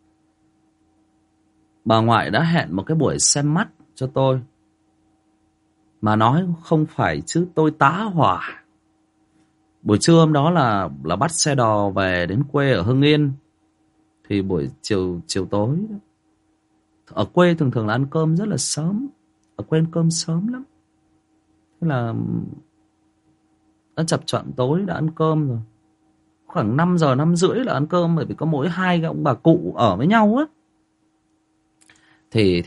Bà ngoại đã hẹn một cái buổi xem mắt cho tôi. Mà nói không phải chứ tôi tá hỏa. Buổi trưa hôm đó là bắt xe đò về đến quê ở Hưng Yên. Thì buổi chiều tối, ở quê thường là ăn cơm rất là sớm. Ở quê ăn cơm sớm lắm. Thế là đã chập choạng tối đã ăn cơm rồi. Khoảng 5 giờ 5 rưỡi là ăn cơm, bởi vì có mỗi hai ông bà cụ ở với nhau á. Thì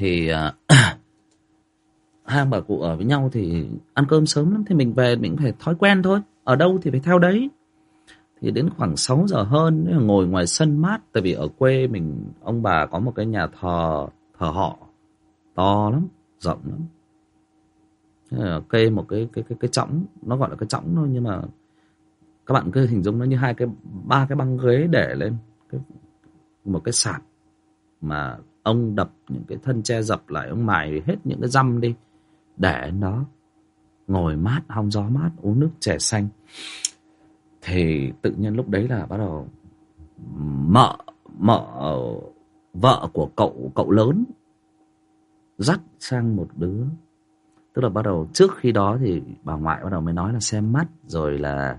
hai ông bà cụ ở với nhau thì ăn cơm sớm lắm. Thì mình về mình phải thói quen thôi, ở đâu thì phải theo đấy. Thì đến khoảng 6 giờ hơn ngồi ngoài sân mát. Tại vì ở quê mình, ông bà có một cái nhà thờ họ to lắm, rộng lắm. Kê một cái chõng, nó gọi là cái chõng thôi, nhưng mà các bạn cứ hình dung nó như ba cái băng ghế để lên một cái sạp mà ông đập những cái thân tre dập lại, ông mài hết những cái răm đi để đó ngồi mát, hong gió mát, uống nước chè xanh. Thì tự nhiên lúc đấy là bắt đầu vợ của cậu lớn dắt sang một đứa. Tức là bắt đầu trước khi đó thì bà ngoại bắt đầu mới nói là xem mắt, rồi là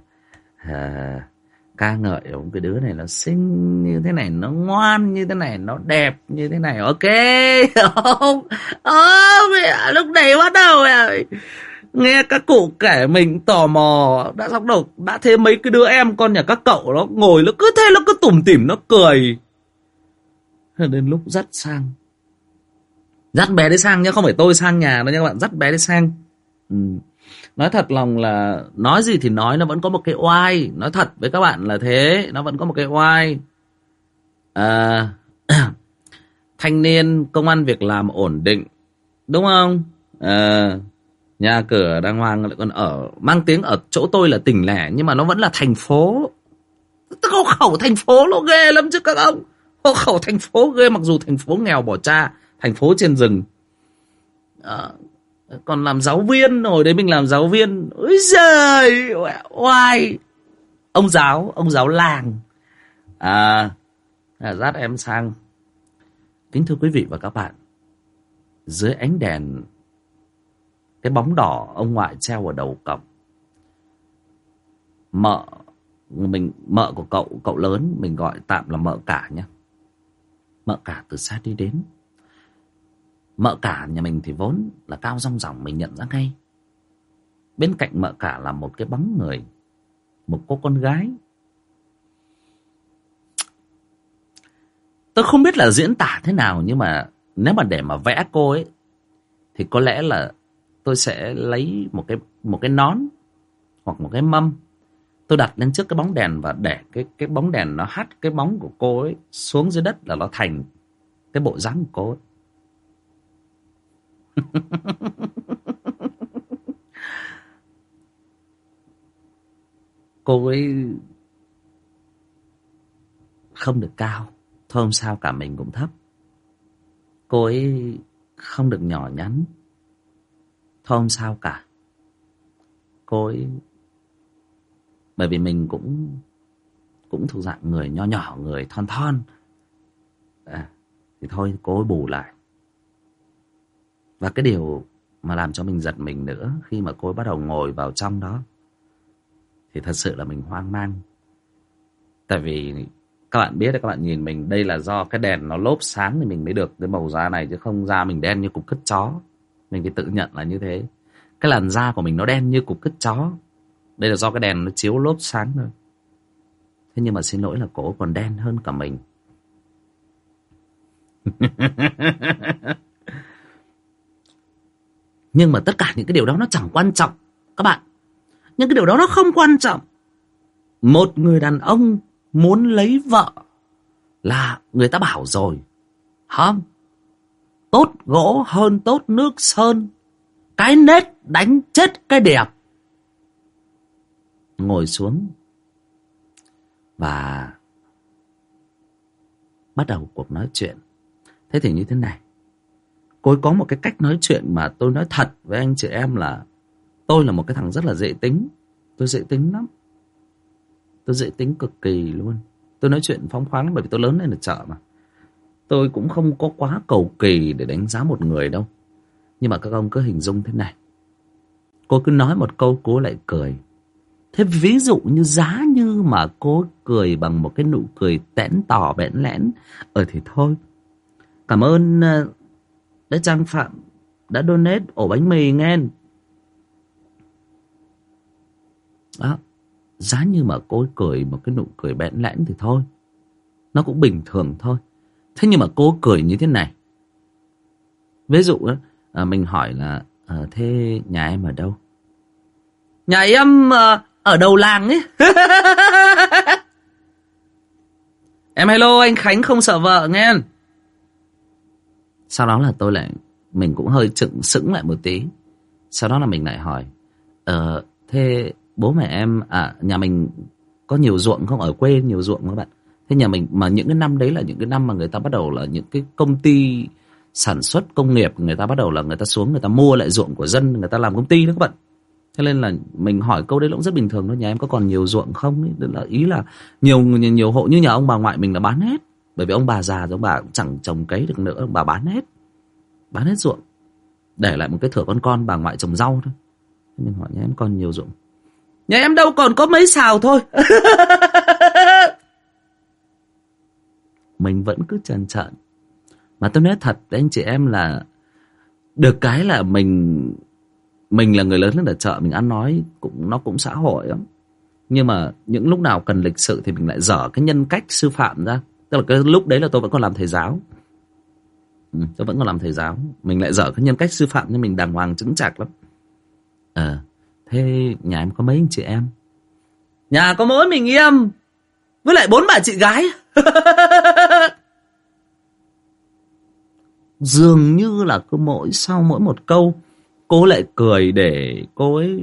ca ngợi ông cái đứa này nó xinh như thế này, nó ngoan như thế này, nó đẹp như thế này. Ok không? Mẹ, lúc đấy bắt đầu nghe các cụ kể mình tò mò, đã xong đầu đã thấy mấy cái đứa em con nhà các cậu nó ngồi nó cứ thế, nó cứ tủm tỉm nó cười. Đến lúc dắt sang Dắt bé đấy sang nhá, không phải tôi sang nhà đâu nha các bạn, dắt bé đấy sang. Nói thật lòng là nói gì thì nói, nó vẫn có một cái oai. Nói thật với các bạn là thế, nó vẫn có một cái oai. Thanh niên, công ăn việc làm ổn định, đúng không? Nhà cửa đàng hoàng, lại còn ở mang tiếng ở chỗ tôi là tỉnh lẻ, nhưng mà nó vẫn là thành phố. Hộ khẩu thành phố nó ghê lắm chứ các ông. Hộ khẩu thành phố ghê, mặc dù thành phố nghèo bỏ cha, thành phố trên rừng. Còn làm giáo viên, hồi đấy mình làm giáo viên, ôi giời oai. Ông giáo làng dắt em sang. Kính thưa quý vị và các bạn, dưới ánh đèn, cái bóng đỏ ông ngoại treo ở đầu cổng. Mợ của cậu lớn, mình gọi tạm là mợ cả nhé. Mợ cả từ xa đi đến. Mợ cả nhà mình thì vốn là cao rong ròng, mình nhận ra ngay. Bên cạnh mợ cả là một cái bóng người, một cô con gái. Tôi không biết là diễn tả thế nào, nhưng mà nếu mà để mà vẽ cô ấy thì có lẽ là tôi sẽ lấy một cái nón hoặc một cái mâm, tôi đặt lên trước cái bóng đèn và để cái bóng đèn nó hắt cái bóng của cô ấy xuống dưới đất, là nó thành cái bộ dáng của cô ấy. Cô ấy không được cao, thôi không sao cả, mình cũng thấp. Cô ấy không được nhỏ nhắn, thôi không sao cả. Cô ấy, bởi vì mình cũng thuộc dạng người nho nhỏ, người thon thon, thì thôi cô ấy bù lại. Và cái điều mà làm cho mình giật mình nữa, khi mà cô ấy bắt đầu ngồi vào trong đó, thì thật sự là mình hoang mang. Tại vì các bạn biết đấy, các bạn nhìn mình, đây là do cái đèn nó lốp sáng thì mình mới được cái màu da này, chứ không da mình đen như cục cứt chó. Mình phải tự nhận là như thế. Cái làn da của mình nó đen như cục cứt chó, đây là do cái đèn nó chiếu lốp sáng thôi. Thế nhưng mà xin lỗi là cô còn đen hơn cả mình. Nhưng mà tất cả những cái điều đó nó chẳng quan trọng các bạn. Những cái điều đó nó không quan trọng. Một người đàn ông muốn lấy vợ là người ta bảo rồi, không? Tốt gỗ hơn tốt nước sơn, cái nết đánh chết cái đẹp. Ngồi xuống và bắt đầu cuộc nói chuyện. Thế thì như thế này, cô ấy có một cái cách nói chuyện mà tôi nói thật với anh chị em là tôi là một cái thằng rất là dễ tính. Tôi dễ tính lắm. Tôi dễ tính cực kỳ luôn. Tôi nói chuyện phóng khoáng bởi vì tôi lớn lên ở chợ mà. Tôi cũng không có quá cầu kỳ để đánh giá một người đâu. Nhưng mà các ông cứ hình dung thế này. Cô cứ nói một câu, cô lại cười. Thế ví dụ như giá như mà cô cười bằng một cái nụ cười tẽn tỏ bẽn lẽn, thì thôi. Cảm ơn Đức Trang Phạm đã donate ổ bánh mì nghe. Đó. Giá như mà cô cười một cái nụ cười bẽn lẽn thì thôi, nó cũng bình thường thôi. Thế nhưng mà cô cười như thế này. Ví dụ mình hỏi là thế nhà em ở đâu? Nhà em ở đầu làng ấy. Em hello anh Khánh không sợ vợ nghe. Sau đó là mình cũng hơi sững lại một tí. Sau đó là mình lại hỏi thế bố mẹ em nhà mình có nhiều ruộng không? Ở quê nhiều ruộng không các bạn? Thế nhà mình mà những cái năm đấy là những cái năm mà người ta bắt đầu là những cái công ty sản xuất công nghiệp, người ta bắt đầu là người ta xuống người ta mua lại ruộng của dân, người ta làm công ty đó các bạn. Thế nên là mình hỏi câu đấy cũng rất bình thường thôi. Nhà em có còn nhiều ruộng không ấy? Là ý là nhiều hộ như nhà ông bà ngoại mình là bán hết. Bởi vì ông bà già rồi, ông bà cũng chẳng trồng cấy được nữa, ông bà bán hết ruộng, để lại một cái thửa con bà ngoại trồng rau thôi. Thế mình hỏi nhà em còn nhiều ruộng? Nhà em đâu còn có mấy xào thôi. Mình vẫn cứ trần trợn. Mà tôi nói thật với anh chị em là được cái là mình là người lớn lên ở chợ, mình ăn nói nó cũng xã hội lắm. Nhưng mà những lúc nào cần lịch sự thì mình lại dở cái nhân cách sư phạm ra. Tức là cái lúc đấy là tôi vẫn còn làm thầy giáo. Tôi vẫn còn làm thầy giáo. Mình lại dở cái nhân cách sư phạm nhưng mình đàng hoàng chững chạc lắm. Thế nhà em có mấy anh chị em? Nhà có mỗi mình em với lại 4 bà chị gái. Dường như là cứ sau mỗi một câu cô lại cười để cô ấy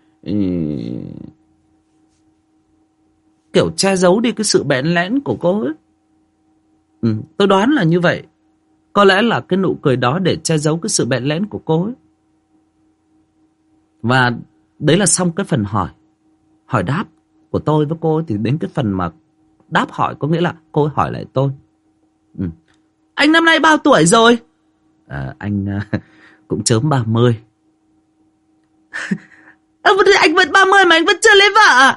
kiểu che giấu đi cái sự bẽn lẽn của cô ấy. Tôi đoán là như vậy. Có lẽ là cái nụ cười đó để che giấu cái sự bẽn lẽn của cô ấy. Và đấy là xong cái phần hỏi đáp của tôi với cô ấy. Thì đến cái phần mà đáp hỏi, có nghĩa là cô ấy hỏi lại tôi. Anh năm nay bao tuổi rồi? Anh cũng chớm 30. Anh vẫn 30 mà anh vẫn chưa lấy vợ à?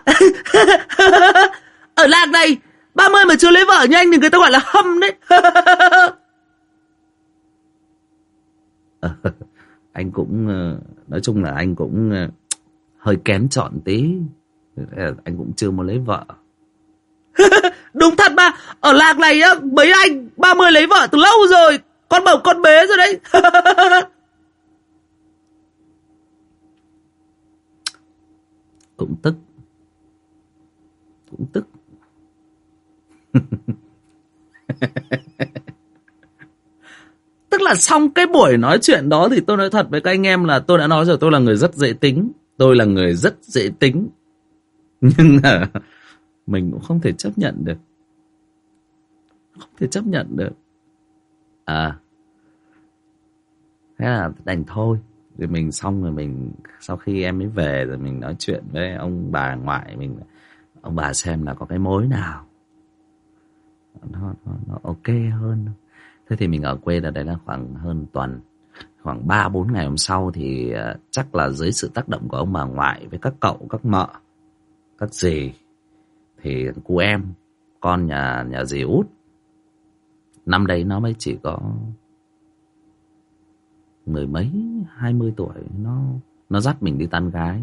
Ở làng này 30 mà chưa lấy vợ như anh thì người ta gọi là hâm đấy. Anh cũng nói chung là anh cũng hơi kén chọn tí. Anh cũng chưa muốn lấy vợ. Đúng thật mà, ở làng này á, mấy anh 30 lấy vợ từ lâu rồi, con bầu con bế rồi đấy. Cũng tức. Tức là xong cái buổi nói chuyện đó thì tôi nói thật với các anh em là tôi đã nói rồi, tôi là người rất dễ tính. Nhưng mà mình cũng không thể chấp nhận được. Thế là đành thôi. Rồi mình xong rồi mình, sau khi em ấy về rồi mình nói chuyện với ông bà ngoại mình, ông bà xem là có cái mối nào nó ok hơn. Thế thì mình ở quê là đấy là khoảng hơn tuần. Khoảng 3-4 ngày hôm sau thì chắc là dưới sự tác động của ông bà ngoại với các cậu, các mợ, các dì, thì cô em, con nhà dì út, năm đấy nó mới chỉ có 10 mấy 20 tuổi, nó dắt mình đi tán gái.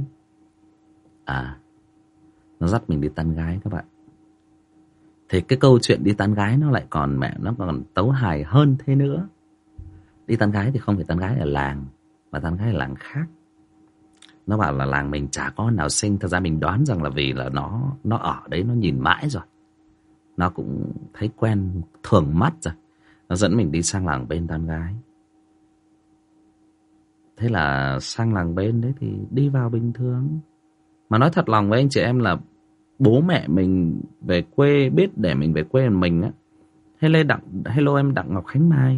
Nó dắt mình đi tán gái các bạn. Thì cái câu chuyện đi tán gái nó còn tấu hài hơn thế nữa. Đi tán gái thì không phải tán gái ở làng, mà tán gái ở làng khác. Nó bảo là làng mình chả có nào xinh. Thật ra mình đoán rằng là vì là nó ở đấy nó nhìn mãi rồi, nó cũng thấy quen thường mắt rồi, nó dẫn mình đi sang làng bên tán gái. Thế là sang làng bên đấy thì đi vào bình thường. Mà nói thật lòng với anh chị em là bố mẹ mình về quê, biết để mình về quê mình á. Hello em Đặng Ngọc Khánh Mai.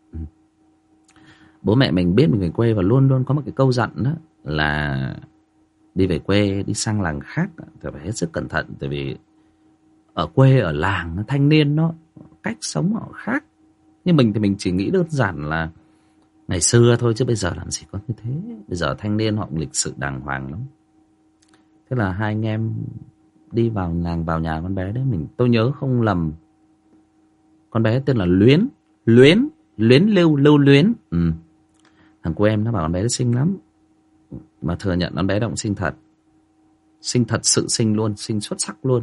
Bố mẹ mình biết mình về quê và luôn luôn có một cái câu dặn đó là đi về quê, đi sang làng khác thì phải hết sức cẩn thận. Tại vì ở quê, ở làng, thanh niên nó cách sống họ khác. Nhưng mình thì mình chỉ nghĩ đơn giản là ngày xưa thôi, chứ bây giờ làm gì có như thế. Bây giờ thanh niên họ lịch sự đàng hoàng lắm. Thế là hai anh em đi vào làng, vào nhà con bé đấy. Tôi nhớ không lầm, con bé tên là Luyến Lưu Luyến. Thằng cô em nó bảo con bé nó xinh lắm, mà thừa nhận con bé động xinh thật. Xinh thật sự xinh luôn, xinh xuất sắc luôn.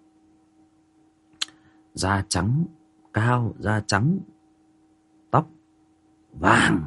Da trắng, cao, da trắng, tóc vàng,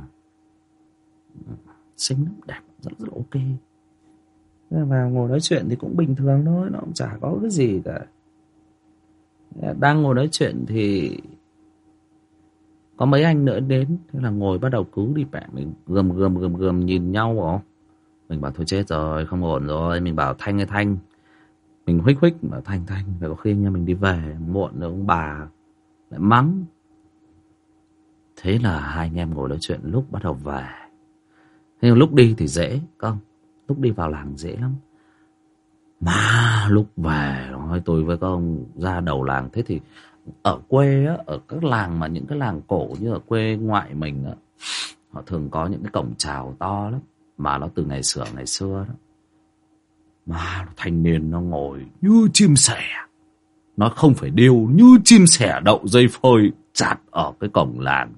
xinh lắm, đẹp, rất rất ok. Vào ngồi nói chuyện thì cũng bình thường thôi, nó cũng chả có cái gì cả. Đang ngồi nói chuyện thì có mấy anh nữa đến. Thế là ngồi bắt đầu cứu đi mẹ mình gườm nhìn nhau bảo. Mình bảo thôi chết rồi, không ổn rồi. Mình bảo Thanh ơi Thanh, mình huých bảo Thanh phải có khi nha mình đi về muộn rồi ông bà lại mắng. Thế là hai anh em ngồi nói chuyện lúc bắt đầu về. Thế lúc đi thì dễ không, lúc đi vào làng dễ lắm. Mà lúc về nói tôi với các ông ra đầu làng. Thế thì ở quê á, ở các làng mà những cái làng cổ như ở quê ngoại mình á, họ thường có những cái cổng chào to lắm, mà nó từ ngày xưa đó. Mà thanh niên nó ngồi như chim sẻ, nó không phải điêu, như chim sẻ đậu dây phơi chặt ở cái cổng làng.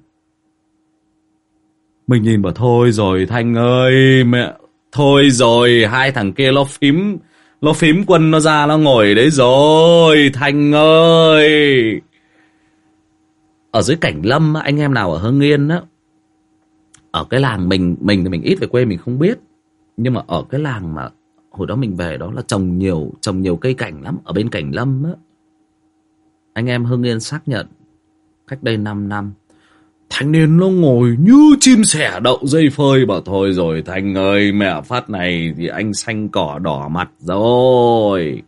Mình nhìn bảo thôi rồi Thanh ơi, mẹ thôi rồi, hai thằng kia nó phím quân nó ra nó ngồi đấy rồi Thanh ơi. ở dưới Cảnh Lâm, anh em nào ở Hưng Yên á, ở cái làng mình thì mình ít về quê mình không biết, nhưng mà ở cái làng mà hồi đó mình về đó là trồng nhiều cây cảnh lắm ở bên Cảnh Lâm á. Anh em Hưng Yên xác nhận cách đây 5 năm thanh niên nó ngồi như chim sẻ đậu dây phơi, bảo thôi rồi Thành ơi, mẹ phát này thì anh xanh cỏ đỏ mặt rồi.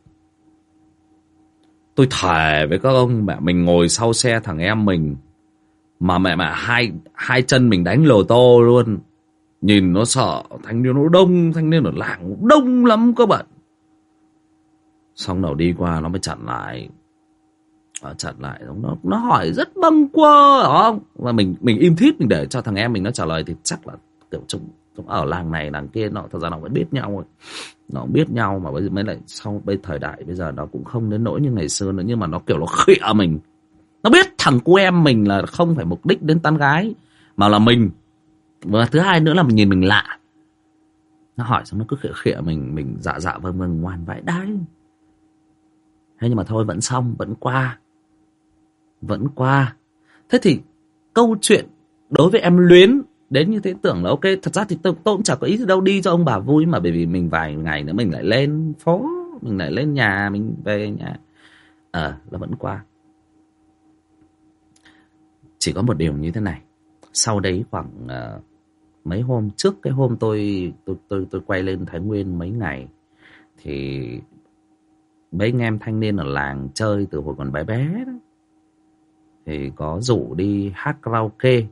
Tôi thề với các ông, mẹ mình ngồi sau xe thằng em mình mà mẹ hai chân mình đánh lồ tô luôn. Nhìn nó sợ, thanh niên nó đông, thanh niên ở làng đông lắm các bạn. Xong đầu đi qua nó mới chặn lại. Nó hỏi rất bâng quơ không? Và mình im thít, mình để cho thằng em mình nó trả lời thì chắc là kiểu chúng ở làng này làng kia nó thật ra nó vẫn biết nhau rồi. Nó biết nhau mà bây giờ mới lại sau thời đại bây giờ nó cũng không đến nỗi như ngày xưa nữa, nhưng mà nó kiểu nó khịa mình. Nó biết thằng cô em mình là không phải mục đích đến tán gái mà là mình. Và thứ hai nữa là mình nhìn mình lạ. Nó hỏi xong nó cứ khịa mình dạ vâng ngoan vậy đấy. Thế nhưng mà thôi vẫn xong, vẫn qua. Thế thì câu chuyện đối với em Luyến đến như thế tưởng là ok. Thật ra thì tôi cũng chả có ý gì đâu, đi cho ông bà vui mà. Bởi vì mình vài ngày nữa mình lại lên phố, mình lại lên nhà, mình về nhà. Là vẫn qua. Chỉ có một điều như thế này. Sau đấy khoảng mấy hôm trước cái hôm tôi quay lên Thái Nguyên mấy ngày, thì mấy anh em thanh niên ở làng chơi từ hồi còn bé bé đó, thì có rủ đi hát karaoke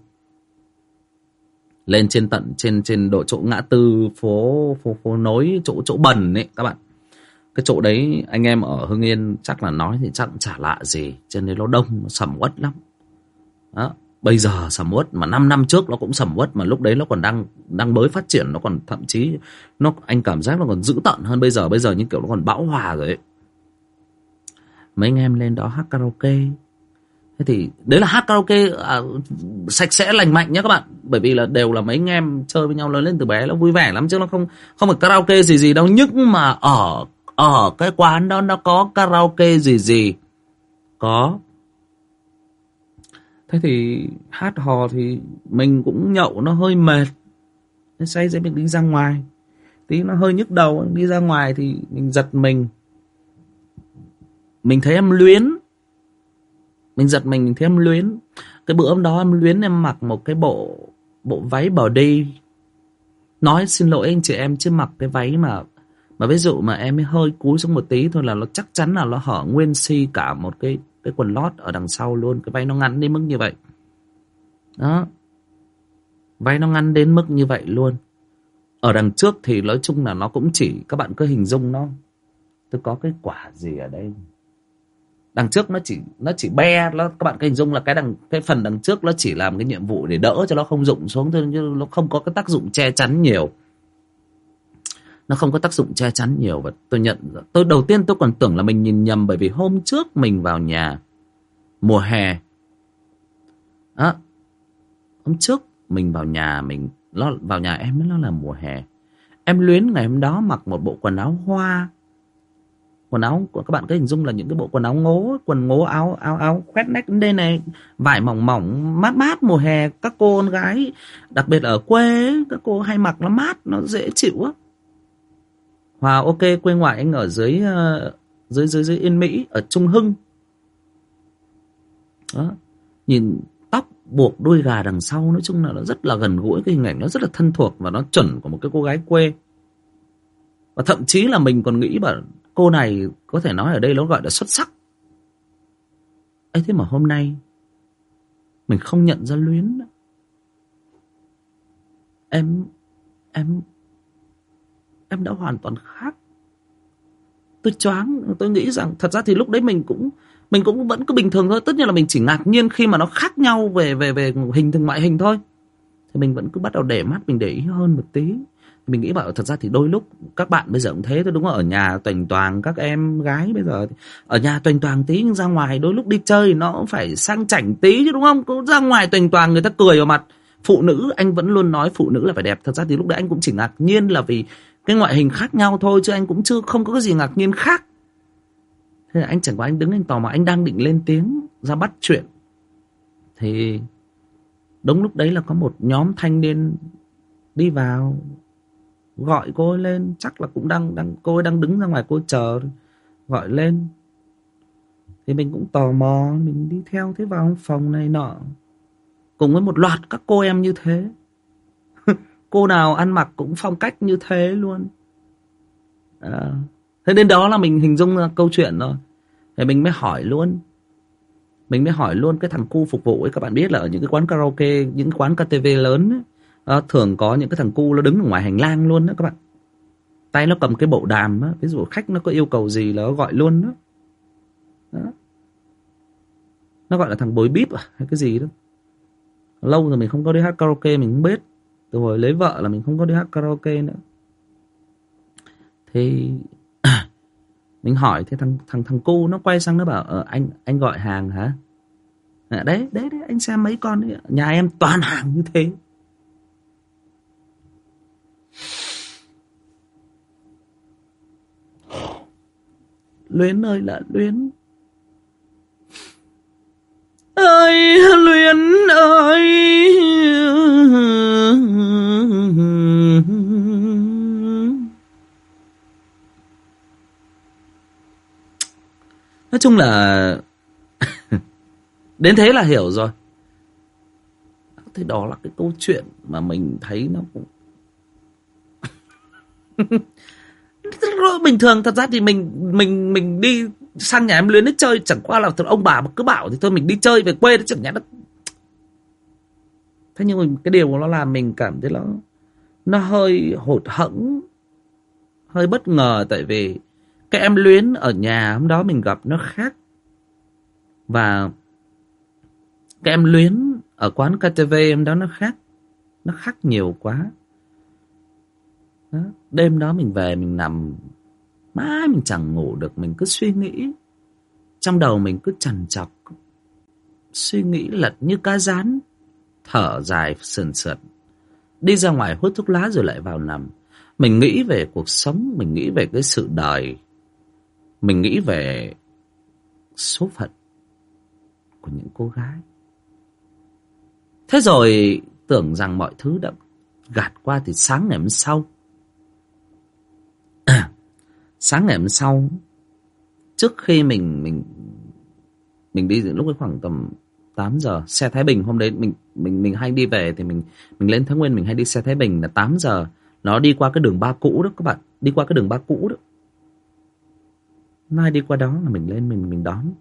lên trên độ chỗ ngã tư phố nối chỗ Bần ấy các bạn. Cái chỗ đấy anh em ở Hưng Yên chắc là nói thì chắc chả lạ gì, cho nên nó đông, nó sầm uất lắm đó. Bây giờ sầm uất mà 5 năm trước nó cũng sầm uất, mà lúc đấy nó còn đang mới phát triển, nó còn thậm chí anh cảm giác nó còn dữ tợn hơn bây giờ như kiểu nó còn bão hòa rồi ấy. Mấy anh em lên đó hát karaoke. Thế thì đấy là hát karaoke sạch sẽ lành mạnh nhé các bạn, bởi vì là đều là mấy anh em chơi với nhau lớn lên từ bé, nó vui vẻ lắm chứ nó không phải karaoke gì đâu. Nhưng mà ở cái quán đó nó có karaoke gì có. Thế thì hát hò thì mình cũng nhậu nó hơi mệt, say rồi mình đi ra ngoài tí nó hơi nhức đầu. Đi ra ngoài thì mình giật mình thấy em Luyến. Mình giật mình thấy em Luyến. Cái bữa hôm đó em Luyến em mặc một cái bộ váy bờ đi. Nói xin lỗi anh chị em chứ mặc cái váy mà ví dụ mà em hơi cúi xuống một tí thôi là nó chắc chắn là nó hở nguyên si cả một cái quần lót ở đằng sau luôn. Cái váy nó ngắn đến mức như vậy đó, váy nó ngắn đến mức như vậy luôn. Ở đằng trước thì nói chung là nó cũng chỉ, các bạn cứ hình dung nó, tôi có cái quả gì ở đây, đằng trước nó chỉ be nó, các bạn cứ hình dung là cái phần đằng trước nó chỉ làm cái nhiệm vụ để đỡ cho nó không rụng xuống thôi, chứ nó không có cái tác dụng che chắn nhiều. Nó không có tác dụng che chắn nhiều. Và tôi đầu tiên tôi còn tưởng là mình nhìn nhầm, bởi vì hôm trước mình vào nhà mùa hè đó, hôm trước mình vào nhà vào nhà em nó là mùa hè. Em Luyến ngày hôm đó mặc một bộ quần áo hoa, quần áo của các bạn cứ hình dung là những cái bộ quần áo ngố, quần ngố, áo khoét nách đến đây này, vải mỏng mát mùa hè. Các cô con gái đặc biệt ở quê ấy, các cô hay mặc nó mát, nó dễ chịu á. Hòa ok, quê ngoại anh ở dưới Yên Mỹ, ở Trung Hưng đó. Nhìn tóc buộc đuôi gà đằng sau, nói chung là nó rất là gần gũi, cái hình ảnh nó rất là thân thuộc và nó chuẩn của một cái cô gái quê. Và thậm chí là mình còn nghĩ bảo cô này có thể nói ở đây nó gọi là xuất sắc ấy. Thế mà hôm nay mình không nhận ra Luyến nữa. Em đã hoàn toàn khác. Tôi choáng. Tôi nghĩ rằng thật ra thì lúc đấy mình cũng vẫn cứ bình thường thôi. Tất nhiên là mình chỉ ngạc nhiên khi mà nó khác nhau về hình thường ngoại hình thôi. Thì mình vẫn cứ bắt đầu để mắt, mình để ý hơn một tí. Mình nghĩ bảo thật ra thì đôi lúc các bạn bây giờ cũng thế thôi, đúng không? Ở nhà toành toàng, các em gái bây giờ ở nhà toành toàng tí, nhưng ra ngoài đôi lúc đi chơi nó cũng phải sang chảnh tí chứ, đúng không? Cứ ra ngoài toành toàng người ta cười vào mặt. Phụ nữ, anh vẫn luôn nói phụ nữ là phải đẹp. Thật ra thì lúc đấy anh cũng chỉ ngạc nhiên là vì cái ngoại hình khác nhau thôi, chứ anh cũng không có cái gì ngạc nhiên khác. Thế là anh chẳng qua anh đứng anh tò mò, anh đang định lên tiếng ra bắt chuyện Thì đúng lúc đấy là có một nhóm thanh niên đi vào, gọi cô ấy lên. Chắc là cũng cô ấy đang đứng ra ngoài cô ấy chờ, gọi lên. Thì mình cũng tò mò, mình đi theo thế vào phòng này nọ, cùng với một loạt các cô em như thế. Cô nào ăn mặc cũng phong cách như thế luôn. Thế đến đó là mình hình dung ra câu chuyện rồi. Thì mình mới hỏi luôn. Cái thằng cu phục vụ ấy. Các bạn biết là ở những cái quán karaoke, những cái quán KTV lớn ấy, thường có những cái thằng cu nó đứng ở ngoài hành lang luôn đó các bạn. Tay nó cầm cái bộ đàm á, ví dụ khách nó có yêu cầu gì là nó gọi luôn đó. Nó gọi là thằng bồi bíp hay cái gì đó. Lâu rồi mình không có đi hát karaoke, mình không biết. Từ hồi lấy vợ là mình không có đi hát karaoke nữa. Thì mình hỏi thì thằng cu nó quay sang nó bảo anh gọi hàng hả? Đấy anh xem mấy con ấy, nhà em toàn hàng như thế. Luyến ơi là Luyến ơi, Luyến ơi. Nói chung là đến thế là hiểu rồi. Thì đó là cái câu chuyện mà mình thấy nó cũng bình thường. Thật ra thì mình đi sang nhà em Luyến để chơi, chẳng qua là ông bà cứ bảo thì thôi mình đi chơi về quê, chẳng nhẽ nó. Thế nhưng mà cái điều nó làm mình cảm thấy nó hơi hụt hẫng, hơi bất ngờ. Tại vì cái em Luyến ở nhà hôm đó mình gặp nó khác, và cái em Luyến ở quán KTV em đó nó khác nhiều quá. Đó. Đêm đó mình về mình nằm mãi mình chẳng ngủ được, mình cứ suy nghĩ, trong đầu mình cứ trằn trọc, suy nghĩ lật như cá rán, thở dài sườn sượt, đi ra ngoài hút thuốc lá rồi lại vào nằm. Mình nghĩ về cuộc sống, mình nghĩ về cái sự đời, mình nghĩ về số phận của những cô gái. Thế rồi tưởng rằng mọi thứ đã gạt qua. Thì sáng ngày hôm sau, trước khi mình đi lúc ấy khoảng tầm 8 giờ, xe Thái Bình hôm đấy mình hay đi về, thì mình lên Thái Nguyên mình hay đi xe Thái Bình là 8 giờ. Nó đi qua cái đường Ba cũ đó các bạn, đi qua cái đường Ba cũ đó. Nay đi qua đó là mình lên mình đón.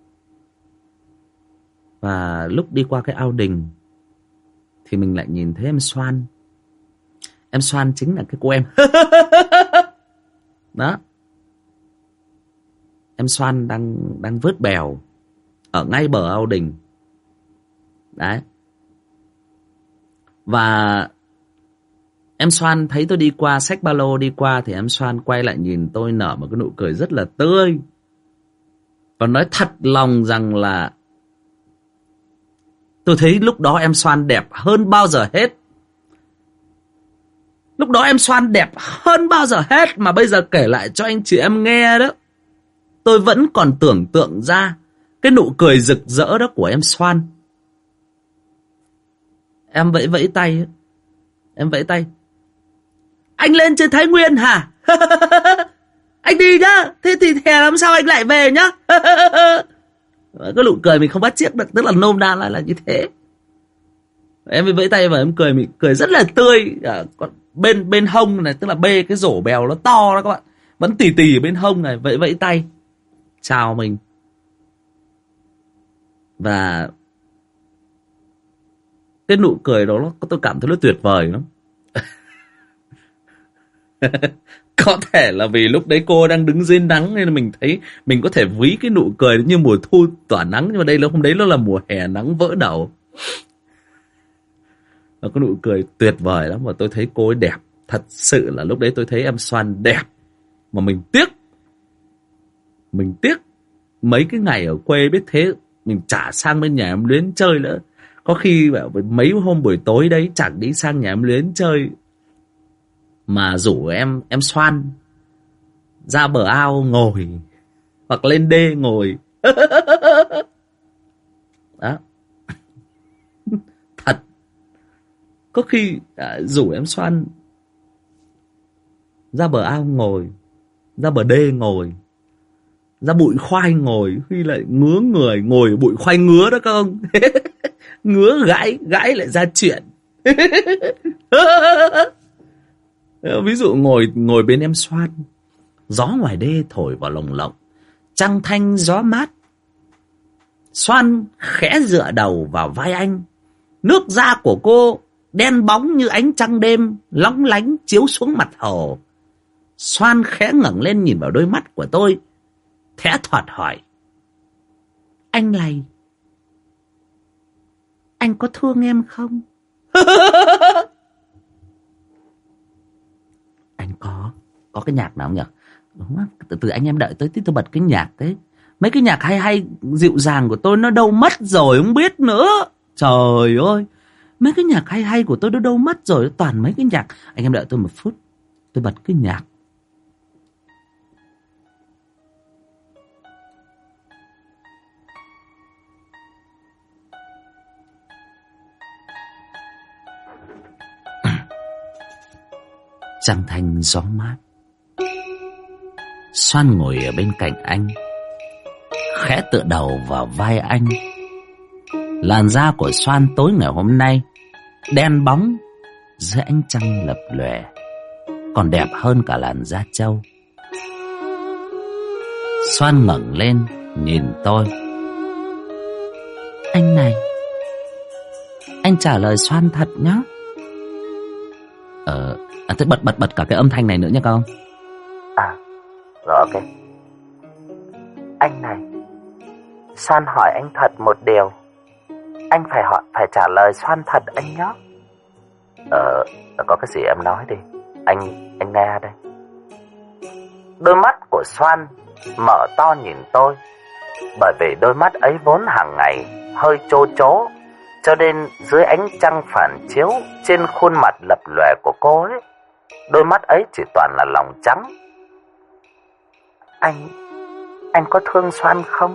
Và lúc đi qua cái ao đình thì mình lại nhìn thấy em Xoan. Em Xoan chính là cái cô em đó. Em Xoan đang vớt bèo ở ngay bờ ao đình đấy. Và em Xoan thấy tôi đi qua, xách ba lô đi qua, thì em Xoan quay lại nhìn tôi nở một cái nụ cười rất là tươi, và nói thật lòng rằng là tôi thấy lúc đó em Xoan đẹp hơn bao giờ hết. Lúc đó em Xoan đẹp hơn bao giờ hết, mà bây giờ kể lại cho anh chị em nghe đó, tôi vẫn còn tưởng tượng ra cái nụ cười rực rỡ đó của em Xoan. Em vẫy tay. Anh lên trên Thái Nguyên hả? Anh đi nhá. Thế thì hè làm sao anh lại về nhá? Cái nụ cười mình không bắt chước được, tức là nôm na là như thế. Em vẫy tay và em cười, mình cười rất là tươi. Còn bên hông này, tức là bê cái rổ bèo nó to đó các bạn, vẫn tì ở bên hông này, vẫy tay chào mình. Và cái nụ cười đó tôi cảm thấy nó tuyệt vời lắm. Có thể là vì lúc đấy cô đang đứng dưới nắng nên mình thấy mình có thể ví cái nụ cười như mùa thu tỏa nắng, nhưng mà đây là hôm đấy nó là mùa hè nắng vỡ đầu. Và cái nụ cười tuyệt vời lắm, và tôi thấy cô ấy đẹp. Thật sự là lúc đấy tôi thấy em Xoan đẹp, mà mình tiếc mấy cái ngày ở quê biết thế mình chả sang bên nhà em Luyến chơi nữa. Có khi mấy hôm buổi tối đấy chẳng đi sang nhà em Luyến chơi, mà rủ em Xoan ra bờ ao ngồi, hoặc lên đê ngồi. Đó. Có khi rủ em Xoan ra bờ ao ngồi, ra bờ đê ngồi, ra bụi khoai ngồi, khi lại ngứa người ngồi ở bụi khoai ngứa đó các ông. Ngứa gãi lại ra chuyện. Ví dụ ngồi bên em Xoan, gió ngoài đê thổi vào lồng lộng, trăng thanh gió mát. Xoan khẽ dựa đầu vào vai anh. Nước da của cô đen bóng như ánh trăng đêm lóng lánh chiếu xuống mặt hồ. Xoan khẽ ngẩng lên nhìn vào đôi mắt của tôi, thẽ thoạt hỏi: anh này, anh có thương em không? Anh có cái nhạc nào không nhỉ? Đúng á, từ anh em đợi tới tí tôi bật cái nhạc đấy. Mấy cái nhạc hay hay dịu dàng của tôi nó đâu mất rồi không biết nữa. Trời ơi, mấy cái nhạc hay hay của tôi nó đâu mất rồi, toàn mấy cái nhạc. Anh em đợi tôi một phút, tôi bật cái nhạc. Trăng thanh gió mát. Xoan ngồi ở bên cạnh anh, khẽ tựa đầu vào vai anh. Làn da của Xoan tối ngày hôm nay đen bóng dưới ánh trăng lập lòe, còn đẹp hơn cả làn da trâu. Xoan ngẩng lên nhìn tôi: anh này, anh trả lời Xoan thật nhá. Thế bật cả cái âm thanh này nữa nha các ông. Rồi ok. Anh này, Xoan hỏi anh thật một điều, anh phải trả lời Xoan thật anh nhé. Có cái gì em nói đi, anh nghe đây. Đôi mắt của Xoan mở to nhìn tôi, bởi vì đôi mắt ấy vốn hàng ngày hơi chô chố, cho nên dưới ánh trăng phản chiếu trên khuôn mặt lập lòe của cô ấy, đôi mắt ấy chỉ toàn là lòng trắng. Anh có thương Xoan không?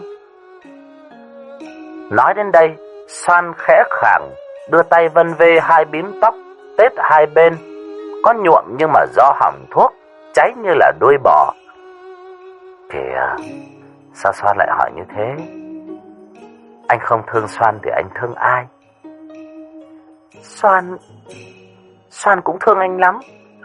Nói đến đây, Xoan khẽ khàng đưa tay vân vê hai bím tóc tết hai bên, có nhuộm nhưng mà do hỏng thuốc, cháy như là đuôi bò. Kìa, sao Xoan lại hỏi như thế? Anh không thương Xoan thì anh thương ai? Xoan cũng thương anh lắm.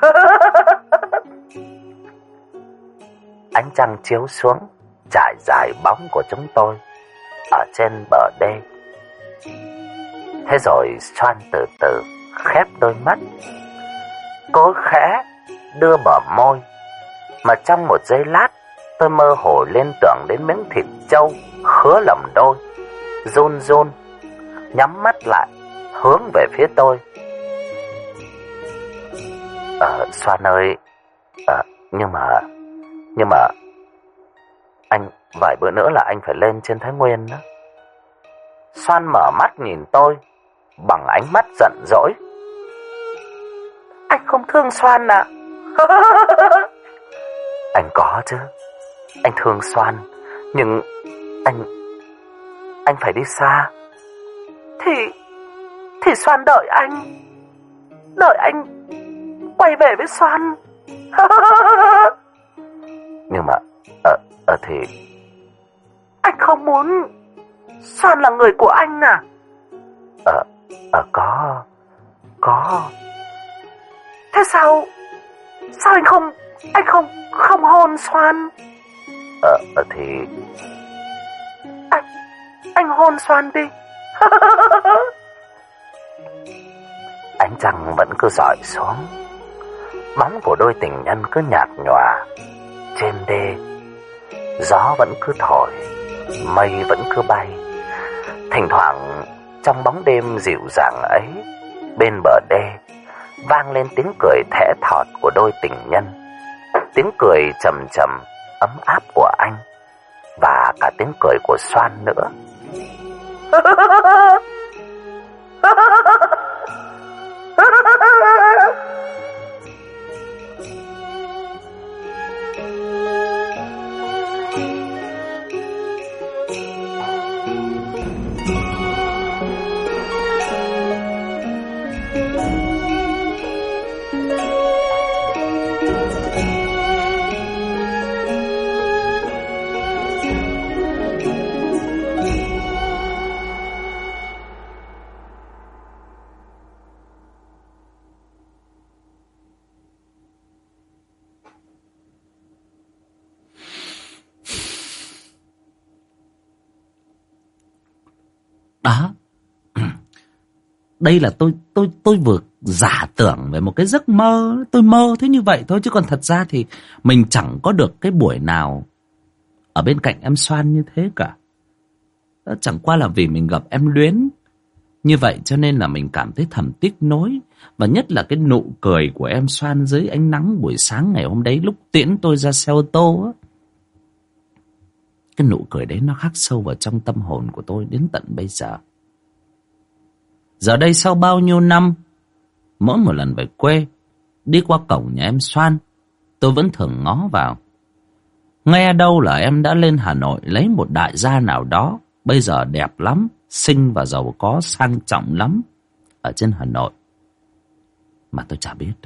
Ánh trăng chiếu xuống, trải dài bóng của chúng tôi ở trên bờ đê. Thế rồi Xoan từ từ khép đôi mắt, cố khẽ đưa bờ môi, mà trong một giây lát tôi mơ hồ liên tưởng đến miếng thịt trâu khứa lầm đôi, run run, nhắm mắt lại hướng về phía tôi. Xoan ơi, nhưng mà anh, vài bữa nữa là anh phải lên trên Thái Nguyên đó. Xoan mở mắt nhìn tôi bằng ánh mắt giận dỗi. Anh không thương Xoan à? Anh có chứ, anh thương Xoan, nhưng anh phải đi xa. Thì Xoan đợi anh quay về với Xoan. Nhưng mà thì anh không muốn Xoan là người của anh à? Có. Thế sao anh không hôn Xoan? Thì anh hôn Xoan đi. Ánh trăng vẫn cứ rọi xuống, bóng của đôi tình nhân cứ nhạt nhòa trên đê. Gió vẫn cứ thổi, mây vẫn cứ bay. Thỉnh thoảng trong bóng đêm dịu dàng ấy, bên bờ đê vang lên tiếng cười thẽ thọt của đôi tình nhân, tiếng cười trầm trầm ấm áp của anh, và cả tiếng cười của Xoan nữa. đây là tôi vừa giả tưởng về một cái giấc mơ. Tôi mơ thế như vậy thôi, chứ còn thật ra thì mình chẳng có được cái buổi nào ở bên cạnh em Xoan như thế cả. Đó chẳng qua là vì mình gặp em Luyến như vậy cho nên là mình cảm thấy thầm tiếc nối. Và nhất là cái nụ cười của em Xoan dưới ánh nắng buổi sáng ngày hôm đấy lúc tiễn tôi ra xe ô tô á. Cái nụ cười đấy nó khắc sâu vào trong tâm hồn của tôi đến tận bây giờ. Giờ đây sau bao nhiêu năm, mỗi một lần về quê, đi qua cổng nhà em Xoan, tôi vẫn thường ngó vào. Nghe đâu là em đã lên Hà Nội lấy một đại gia nào đó, bây giờ đẹp lắm, xinh và giàu có, sang trọng lắm ở trên Hà Nội. Mà tôi chả biết được.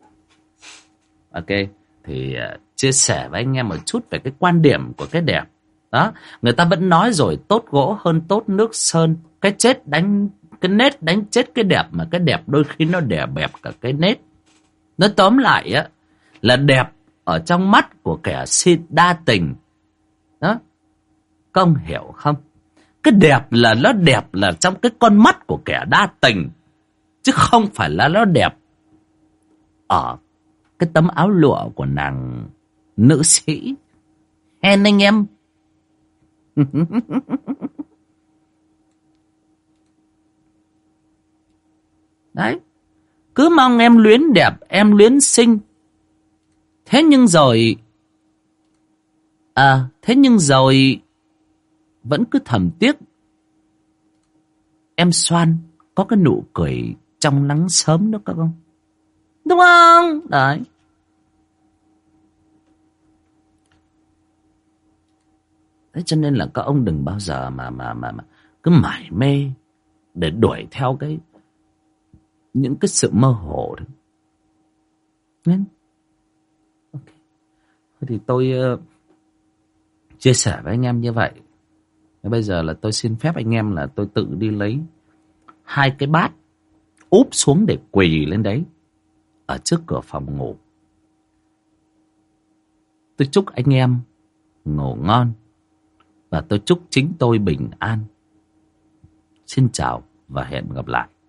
Ok, thì chia sẻ với anh em một chút về cái quan điểm của cái đẹp. Đó, người ta vẫn nói rồi, tốt gỗ hơn tốt nước sơn. Cái nết đánh chết cái đẹp, mà cái đẹp đôi khi nó đè bẹp cả cái nết. Nó tóm lại á là đẹp ở trong mắt của kẻ si đa tình. Đó, các ông hiểu không? Cái đẹp là nó đẹp là trong cái con mắt của kẻ đa tình, chứ không phải là nó đẹp ở cái tấm áo lụa của nàng nữ sĩ. Hèn anh em. Đấy, cứ mong em Luyến đẹp, em Luyến xinh. Thế nhưng rồi vẫn cứ thầm tiếc em Xoan có cái nụ cười trong nắng sớm đó các ông. Đúng không? Đấy. Thế cho nên là các ông đừng bao giờ mà cứ mải mê để đuổi theo những cái sự mơ hồ đó. Nên okay. Thì tôi chia sẻ với anh em như vậy. Bây giờ là tôi xin phép anh em là tôi tự đi lấy 2 cái bát úp xuống để quỳ lên đấy ở trước cửa phòng ngủ. Tôi chúc anh em ngủ ngon và tôi chúc chính tôi bình an. Xin chào và hẹn gặp lại.